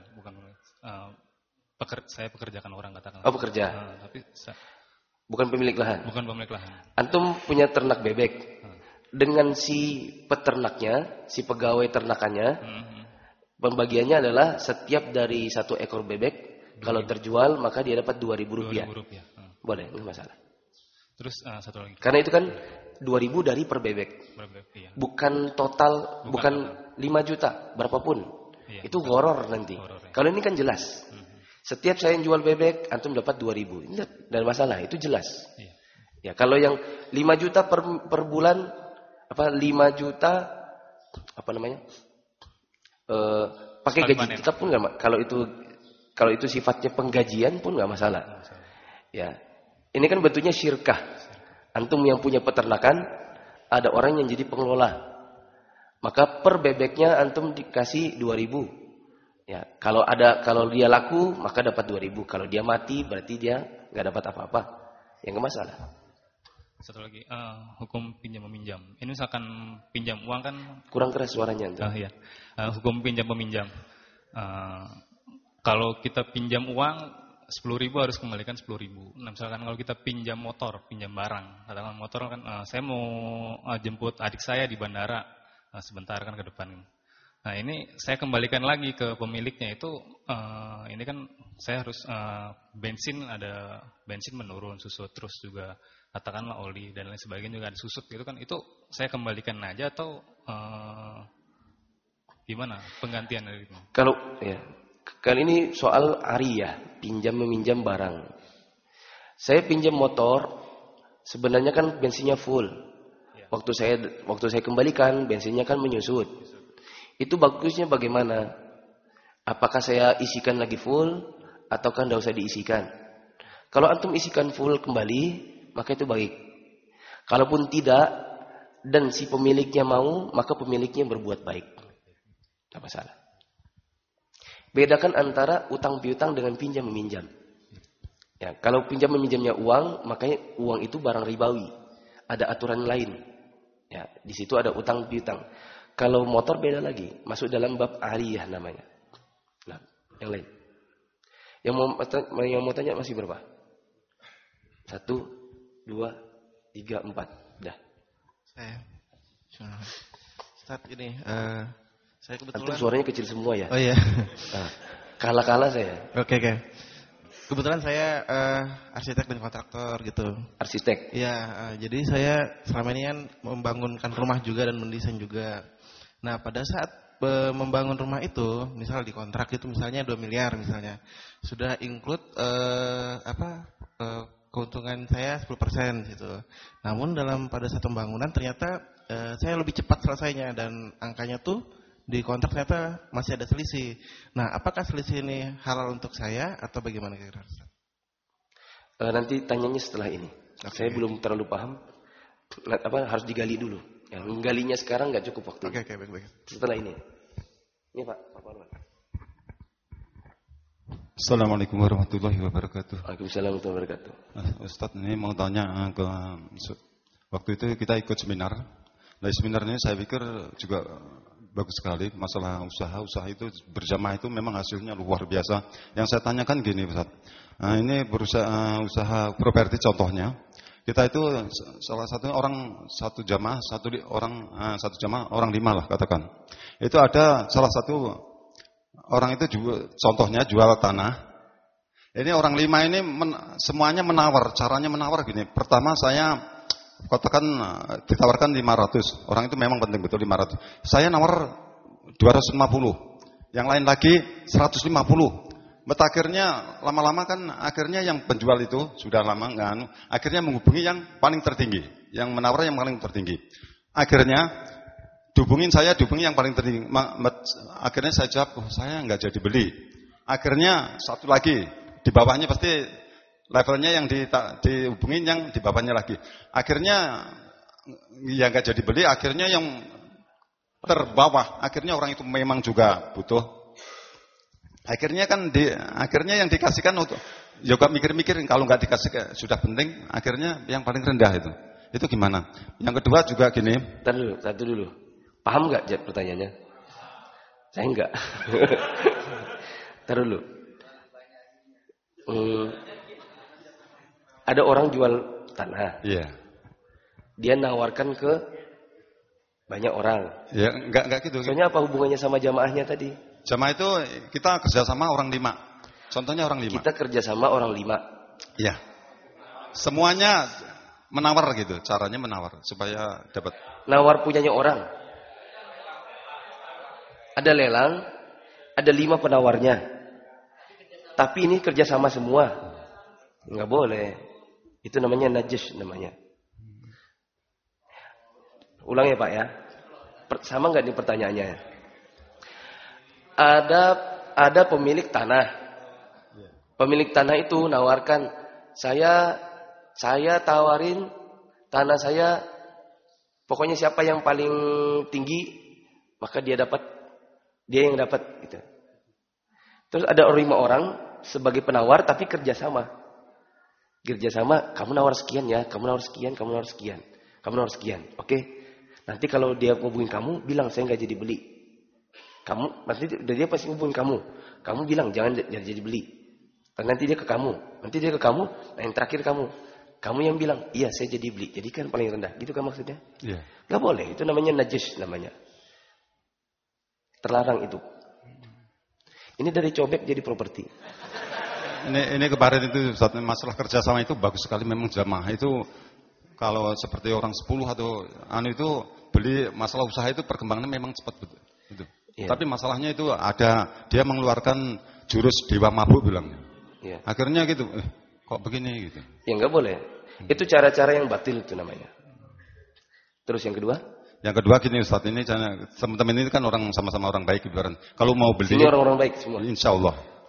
saya pekerjakan orang katakan. Oh, pekerja. Tapi bukan pemilik lahan. Bukan pemilik lahan. Antum punya ternak bebek. Dengan si peternaknya, si pegawai ternakannya, pembagiannya adalah setiap dari satu ekor bebek, kalau terjual maka dia dapat Rp2.000. Boleh, nggak masalah. Terus satu lagi. Karena itu kan 2.000 dari per bebek. Iya. Bukan total, bukan 5 juta, berapapun. Iya, itu goror nanti. Goror, ya. Kalau ini kan jelas. Setiap saya jual bebek, antum dapat 2.000. Ini tidak masalah, itu jelas. Iya. Ya, kalau yang 5 juta per bulan, 5 juta apa namanya? Pakai gaji tetap pun nggak. Kalau itu sifatnya penggajian pun nggak masalah. Ya, ini kan bentuknya syirkah. Antum yang punya peternakan, ada orang yang jadi pengelola. Maka per bebeknya antum dikasih 2.000. Ya, kalau dia laku maka dapat 2.000. Kalau dia mati berarti dia nggak dapat apa-apa. Ya nggak masalah. Satu lagi, hukum pinjam meminjam. Ini misalkan pinjam uang kan kurang keras suaranya. Iya. Hukum pinjam meminjam. Kalau kita pinjam uang 10.000 harus kembalikan 10.000. Nah, misalkan kalau kita pinjam motor, pinjam barang, katakan motor kan, saya mau jemput adik saya di bandara sebentar kan ke depan. Nah ini saya kembalikan lagi ke pemiliknya itu, ini kan saya harus bensin menurun, susut, terus juga katakanlah oli dan lain sebagainya juga ada susut gitu kan, itu saya kembalikan aja atau gimana penggantian dari itu? Kali ini soal ariyah, pinjam meminjam barang. Saya pinjam motor, sebenarnya kan bensinnya full. Ya. Waktu saya kembalikan, bensinnya kan menyusut. Itu bagusnya bagaimana? Apakah saya isikan lagi full ataukah tidak usah diisikan. Kalau antum isikan full kembali, maka itu baik. Kalaupun tidak dan si pemiliknya mau, maka pemiliknya berbuat baik. Tidak masalah. Bedakan antara utang piutang dengan pinjam meminjam. Ya, kalau pinjam meminjamnya uang, makanya uang itu barang ribawi. Ada aturan lain. Ya, di situ ada utang piutang. Kalau motor beda lagi, masuk dalam bab ariyah namanya. Nah, yang lain. Yang mau tanya masih berapa? 1, 2, 3, 4. Dah. Saya. Ustaz ini, saya kebetulan. Antum suaranya kecil semua ya? Oh iya. Nah, kalah saya. Oke. Kebetulan saya arsitek dan kontraktor gitu. Arsitek? Iya, jadi saya selama ini kan membangunkan rumah juga dan mendesain juga. Nah, pada saat membangun rumah itu, misal di kontrak itu misalnya 2 miliar misalnya, sudah include keuntungan saya 10% gitu. Namun pada saat pembangunan ternyata saya lebih cepat selesainya dan angkanya tuh di kontrak ternyata masih ada selisih. Nah, apakah selisih ini halal untuk saya atau bagaimana kira-kira? Nanti tanyanya setelah ini. Okay. Saya belum terlalu paham. Harus digali dulu. Yang menggalinya sekarang nggak cukup waktu. Oke, baik. Setelah ini. Ini Pak Parwan. Assalamualaikum warahmatullahi wabarakatuh. Waalaikumsalam warahmatullahi wabarakatuh. Ustadz, ini mau tanya ke waktu itu kita ikut seminar. Dari seminar ini saya pikir juga bagus sekali. Masalah usaha itu berjamaah itu memang hasilnya luar biasa. Yang saya tanyakan gini, Ustadz. Ini berusaha usaha properti contohnya. Kita itu salah satunya satu jamaah orang 5 lah katakan. Itu ada salah satu orang itu juga, contohnya jual tanah. Ini orang 5 ini semuanya menawar. Caranya menawar gini. Pertama saya katakan ditawarkan 500. Orang itu memang penting betul 500. Saya nawar 250. Yang lain lagi 150. Akhirnya lama-lama kan akhirnya yang penjual itu sudah lama akhirnya menghubungi yang paling tertinggi, yang menawar yang paling tertinggi. Akhirnya dihubungi yang paling tertinggi. Akhirnya saya jawab, saya nggak jadi beli. Akhirnya satu lagi di bawahnya pasti levelnya yang dihubungin yang di bawahnya lagi. Akhirnya ya nggak jadi beli. Akhirnya yang terbawah, akhirnya orang itu memang juga butuh. Akhirnya yang dikasihkan untuk juga mikir-mikir, kalau nggak dikasih sudah penting, akhirnya yang paling rendah itu. Itu gimana? Yang kedua juga gini. Satu dulu. Paham nggak pertanyaannya? Saya nggak. Ntar dulu. Ada orang jual tanah. Iya. Dia nawarkan ke banyak orang. Ya, enggak gitu. Soalnya apa hubungannya sama jamaahnya tadi? Jamaah itu kita kerjasama orang 5. Contohnya orang 5. Kita kerjasama orang 5. Iya. Semuanya menawar gitu. Caranya menawar supaya dapat. Nawar punyanya orang. Ada lelang, ada 5 penawarnya. Tapi ini kerjasama semua. Nggak boleh. Itu namanya najis namanya. Ulang ya Pak ya. Sama nggak nih pertanyaannya? Ada pemilik tanah. Pemilik tanah itu nawarkan, saya tawarin tanah saya, pokoknya siapa yang paling tinggi maka dia yang dapat gitu. Terus ada 5 orang sebagai penawar tapi kerjasama, kamu nawar sekian ya, kamu nawar sekian, oke. Nanti kalau dia ngubungin kamu, bilang saya nggak jadi beli. Nanti dia pasti ngubungin kamu bilang jangan jadi beli. Nanti dia ke kamu, nah yang terakhir kamu yang bilang iya saya jadi beli, jadi kan paling rendah, gitu kan maksudnya? Iya. Nggak boleh, itu namanya najis namanya, terlarang itu. Ini dari cobek jadi properti. Ini kemarin itu masalah kerjasama itu bagus sekali memang jamaah itu. Kalau seperti orang 10 atau itu beli, masalah usaha itu perkembangannya memang cepat betul. Ya. Tapi masalahnya itu ada, dia mengeluarkan jurus dewa mabuk bilangnya. Ya. Akhirnya gitu, kok begini gitu. Ya nggak boleh. Itu cara-cara yang batil itu namanya. Terus yang kedua? Yang kedua gini Ustaz, ini teman-teman ini kan sama-sama orang baik ibarat. Kalau mau beli, ini orang-orang baik semua. Insya Allah.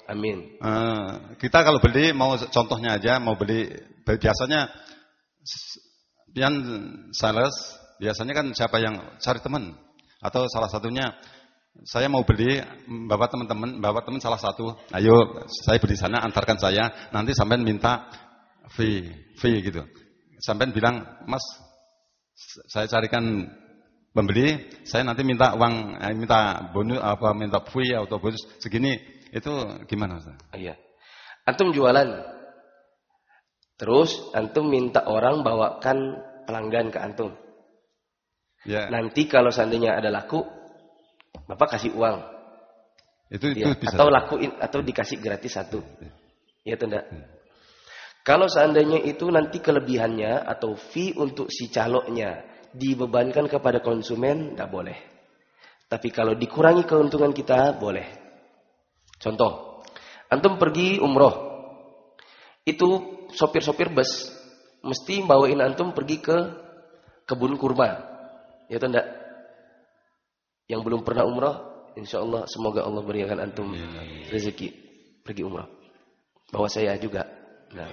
Amin. Kita kalau beli, mau contohnya aja, mau beli biasanya pian sales, biasanya kan siapa yang cari teman atau salah satunya saya mau beli, bawa teman salah satu, ayo saya beli sana, antarkan saya, nanti sampean minta fee gitu. Sampean bilang, Mas, saya carikan pembeli, saya nanti minta uang, minta bonus apa, minta fee atau bonus segini. Itu gimana, Ustaz? Iya. Antum jualan. Terus antum minta orang bawakan pelanggan ke antum. Ya. Nanti kalau seandainya ada laku, Bapak kasih uang. Itu Ya. bisa. Atau lakuin atau dikasih gratis satu. Iya atau enggak? Kalau seandainya itu nanti kelebihannya atau fee untuk si caloknya dibebankan kepada konsumen, enggak boleh. Tapi kalau dikurangi keuntungan kita, boleh. Contoh, antum pergi umroh, itu sopir-sopir bus mesti bawain antum pergi ke kebun kurma, ya atau enggak? Yang belum pernah umroh, insya Allah semoga Allah berikan antum rezeki pergi umroh. Bawa saya juga. Nah.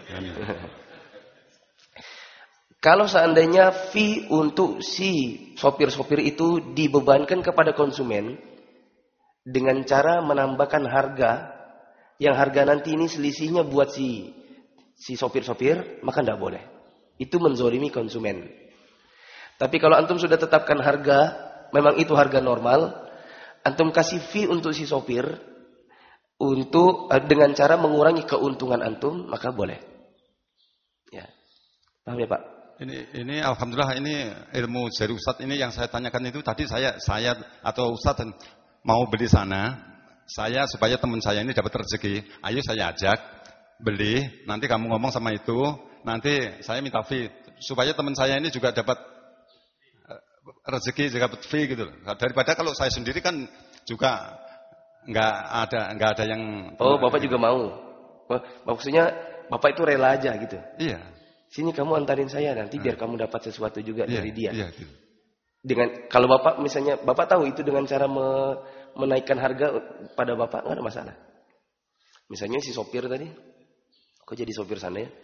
Kalau seandainya fee untuk si sopir-sopir itu dibebankan kepada konsumen dengan cara menambahkan harga, yang harga nanti ini selisihnya buat si sopir-sopir, maka tidak boleh. Itu menzolimi konsumen. Tapi kalau antum sudah tetapkan harga, memang itu harga normal, antum kasih fee untuk si sopir, untuk dengan cara mengurangi keuntungan antum, maka boleh. Ya, paham ya Pak? Ini alhamdulillah, ini ilmu dari Ustadz ini yang saya tanyakan itu tadi saya atau Ustadz mau beli sana, saya supaya teman saya ini dapat rezeki, ayo saya ajak beli, nanti kamu ngomong sama itu, nanti saya minta fee supaya teman saya ini juga dapat rezeki, juga dapat fee gitu. Daripada kalau saya sendiri kan juga nggak ada yang. Oh, Bapak juga mau? Maksudnya Bapak itu rela aja gitu? Iya. Sini kamu antarin saya nanti biar kamu dapat sesuatu juga dari dia. Iya, gitu. Dengan kalau Bapak misalnya Bapak tahu itu dengan cara menaikkan harga pada Bapak, nggak ada masalah. Misalnya si sopir tadi, kok jadi sopir sana ya?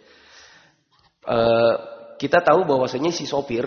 Kita tahu bahwasanya si sopir,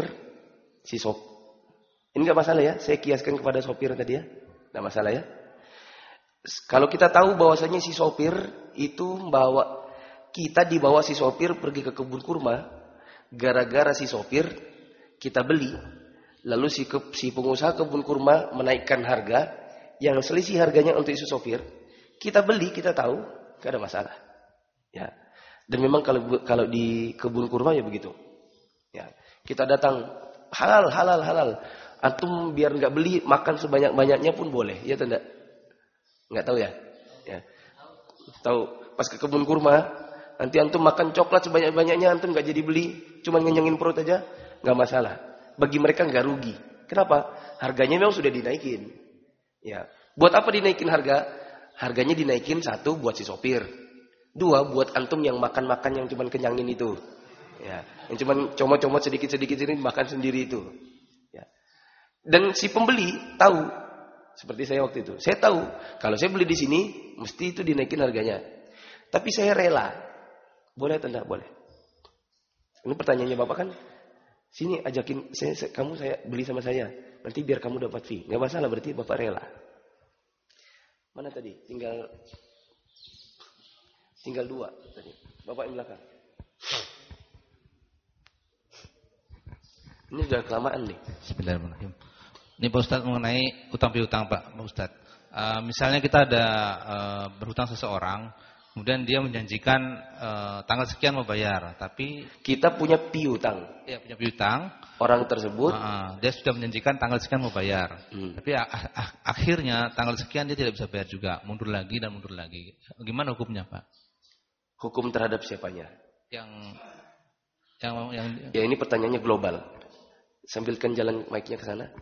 ini nggak masalah ya? Saya kiaskan kepada sopir tadi ya, nggak masalah ya? Kalau kita tahu bahwasanya si sopir itu kita dibawa si sopir pergi ke kebun kurma, gara-gara si sopir kita beli. Lalu si pengusaha kebun kurma menaikkan harga, yang selisih harganya untuk si sopir, kita beli, kita tahu, gak ada masalah. Ya. Dan memang kalau di kebun kurma ya begitu. Ya. Kita datang halal. Antum biar nggak beli, makan sebanyak-banyaknya pun boleh, ya atau enggak? Nggak tahu ya? Ya. Tahu pas ke kebun kurma, nanti antum makan coklat sebanyak-banyaknya, antum nggak jadi beli, cuma ngenyangin perut aja, nggak masalah. Bagi mereka nggak rugi. Kenapa? Harganya memang sudah dinaikin. Ya. Buat apa dinaikin harga? Harganya dinaikin, satu buat si sopir, dua buat antum yang makan-makan yang cuma kenyangin itu. Ya. Yang cuma comot-comot sedikit-sedikit ini makan sendiri itu. Ya. Dan si pembeli tahu, seperti saya waktu itu. Saya tahu kalau saya beli di sini mesti itu dinaikin harganya. Tapi saya rela. Boleh atau enggak? Boleh. Ini pertanyaannya Bapak kan? Sini ajakin kamu saya beli sama saya. Nanti biar kamu dapat fee. Enggak masalah, berarti Bapak rela. Mana tadi? Tinggal dua tadi. Bapak yang belakang. Ini sudah kelamaan nih. Bismillahirrahmanirrahim. Ini Pak Ustadz mengenai utang piutang Pak Ustadz. Misalnya kita ada berhutang seseorang, kemudian dia menjanjikan tanggal sekian mau bayar, tapi kita punya piutang. Ya, punya piutang. Orang tersebut dia sudah menjanjikan tanggal sekian mau bayar, tapi akhirnya tanggal sekian dia tidak bisa bayar juga, mundur lagi dan mundur lagi. Gimana hukumnya Pak? Hukum terhadap siapanya? Yang ya ini pertanyaannya global. Sambilkan jalan mic-nya ke sana.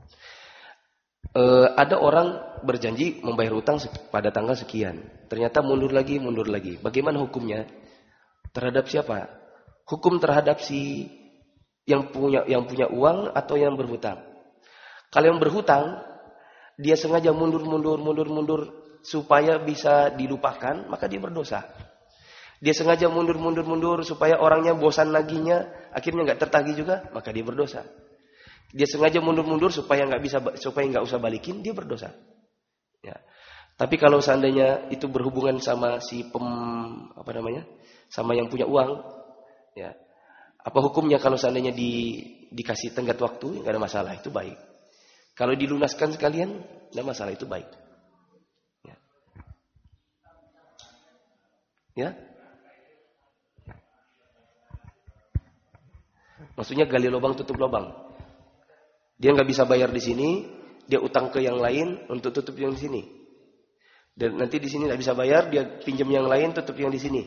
Ada orang berjanji membayar utang pada tanggal sekian. Ternyata mundur lagi. Bagaimana hukumnya? Terhadap siapa? Hukum terhadap si yang punya uang atau yang berhutang? Kalau yang berhutang, dia sengaja mundur supaya bisa dilupakan, maka dia berdosa. Dia sengaja mundur supaya orangnya bosan naginya, akhirnya nggak tertagih juga, maka dia berdosa. Dia sengaja mundur supaya nggak usah balikin, dia berdosa. Ya. Tapi kalau seandainya itu berhubungan sama sama yang punya uang, ya, apa hukumnya kalau seandainya dikasih tenggat waktu, nggak ada masalah, itu baik. Kalau dilunaskan sekalian, nggak masalah, itu baik. Ya. Ya. Maksudnya gali lubang tutup lubang. Dia nggak bisa bayar di sini, dia utang ke yang lain untuk tutup yang di sini. Dan nanti di sini nggak bisa bayar, dia pinjam yang lain tutup yang di sini.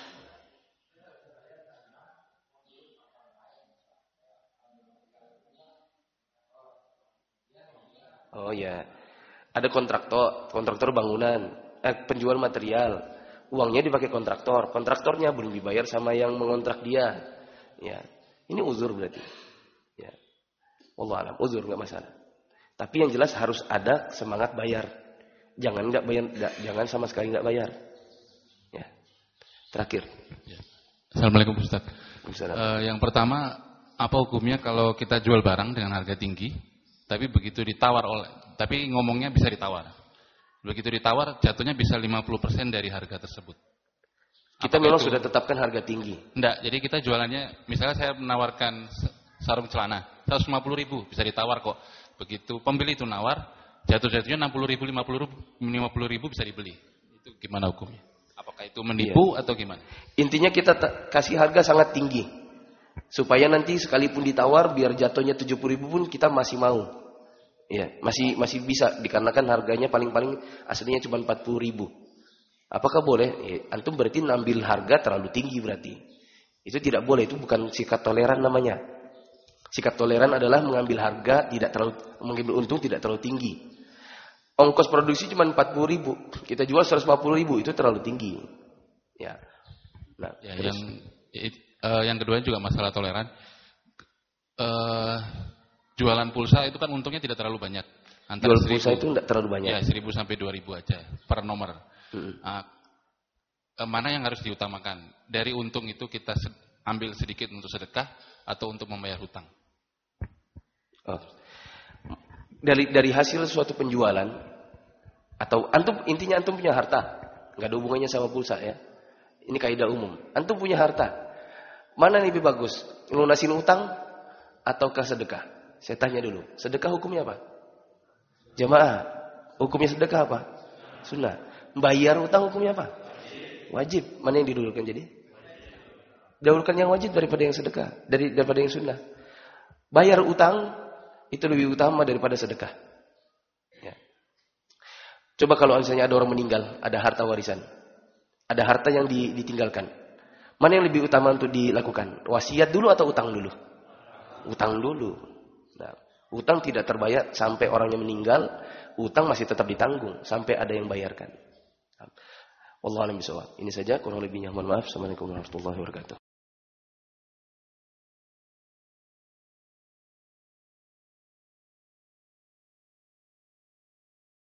Oh ya, ada kontraktor bangunan, penjual material, uangnya dipakai kontraktornya belum dibayar sama yang mengontrak dia. Ya, ini uzur berarti. Ya, wallahu alam, uzur nggak masalah. Tapi yang jelas harus ada semangat bayar. Jangan nggak bayar, jangan sama sekali nggak bayar. Ya, terakhir. Assalamualaikum Ustaz. Yang pertama, apa hukumnya kalau kita jual barang dengan harga tinggi, tapi begitu ditawar tapi ngomongnya bisa ditawar. Begitu ditawar, jatuhnya bisa 50% dari harga tersebut. Kita memang sudah tetapkan harga tinggi. Enggak, jadi kita jualannya, misalnya saya menawarkan sarung celana 150.000, bisa ditawar kok. Begitu pembeli itu nawar, jatuh-jatuhnya 60.000, 50.000 bisa dibeli. Itu gimana hukumnya? Apakah itu menipu atau gimana? Intinya kita kasih harga sangat tinggi. Supaya nanti sekalipun ditawar biar jatuhnya 70.000 pun kita masih mau. Ya, masih bisa dikarenakan harganya paling-paling aslinya cuma 40.000. Apakah boleh? Antum berarti ngambil harga terlalu tinggi berarti. Itu tidak boleh, itu bukan sikap toleran namanya. Sikap toleran adalah mengambil harga mengambil untung tidak terlalu tinggi. Ongkos produksi cuma 40.000, kita jual 150.000, itu terlalu tinggi. Ya. Nah, ya, yang kedua juga masalah toleran. Jualan pulsa itu kan untungnya tidak terlalu banyak. Jual pulsa itu tidak terlalu banyak. Ya, 1.000 sampai 2.000 aja per nomor. Mana yang harus diutamakan? Dari untung itu kita ambil sedikit untuk sedekah atau untuk membayar hutang? Dari hasil suatu penjualan atau intinya antum punya harta, nggak ada hubungannya sama pulsa ya. Ini kaidah umum. Antum punya harta, mana yang lebih bagus? Lunasin utang ataukah sedekah? Saya tanya dulu, sedekah hukumnya apa? Jamaah, hukumnya sedekah apa? Sunnah. Bayar utang hukumnya apa? Wajib. Mana yang didahulukan jadi? Dahulukan yang wajib daripada yang sedekah, daripada yang sunnah. Bayar utang itu lebih utama daripada sedekah. Ya. Coba kalau misalnya ada orang meninggal, ada harta warisan, ada harta yang ditinggalkan, mana yang lebih utama untuk dilakukan? Wasiat dulu atau utang dulu? Utang dulu. Nah, utang tidak terbayar sampai orangnya meninggal, utang masih tetap ditanggung sampai ada yang bayarkan. Wallahu a'lam bishawab. Ini saja, kurang lebihnya mohon maaf. Assalamualaikum warahmatullahi wabarakatuh.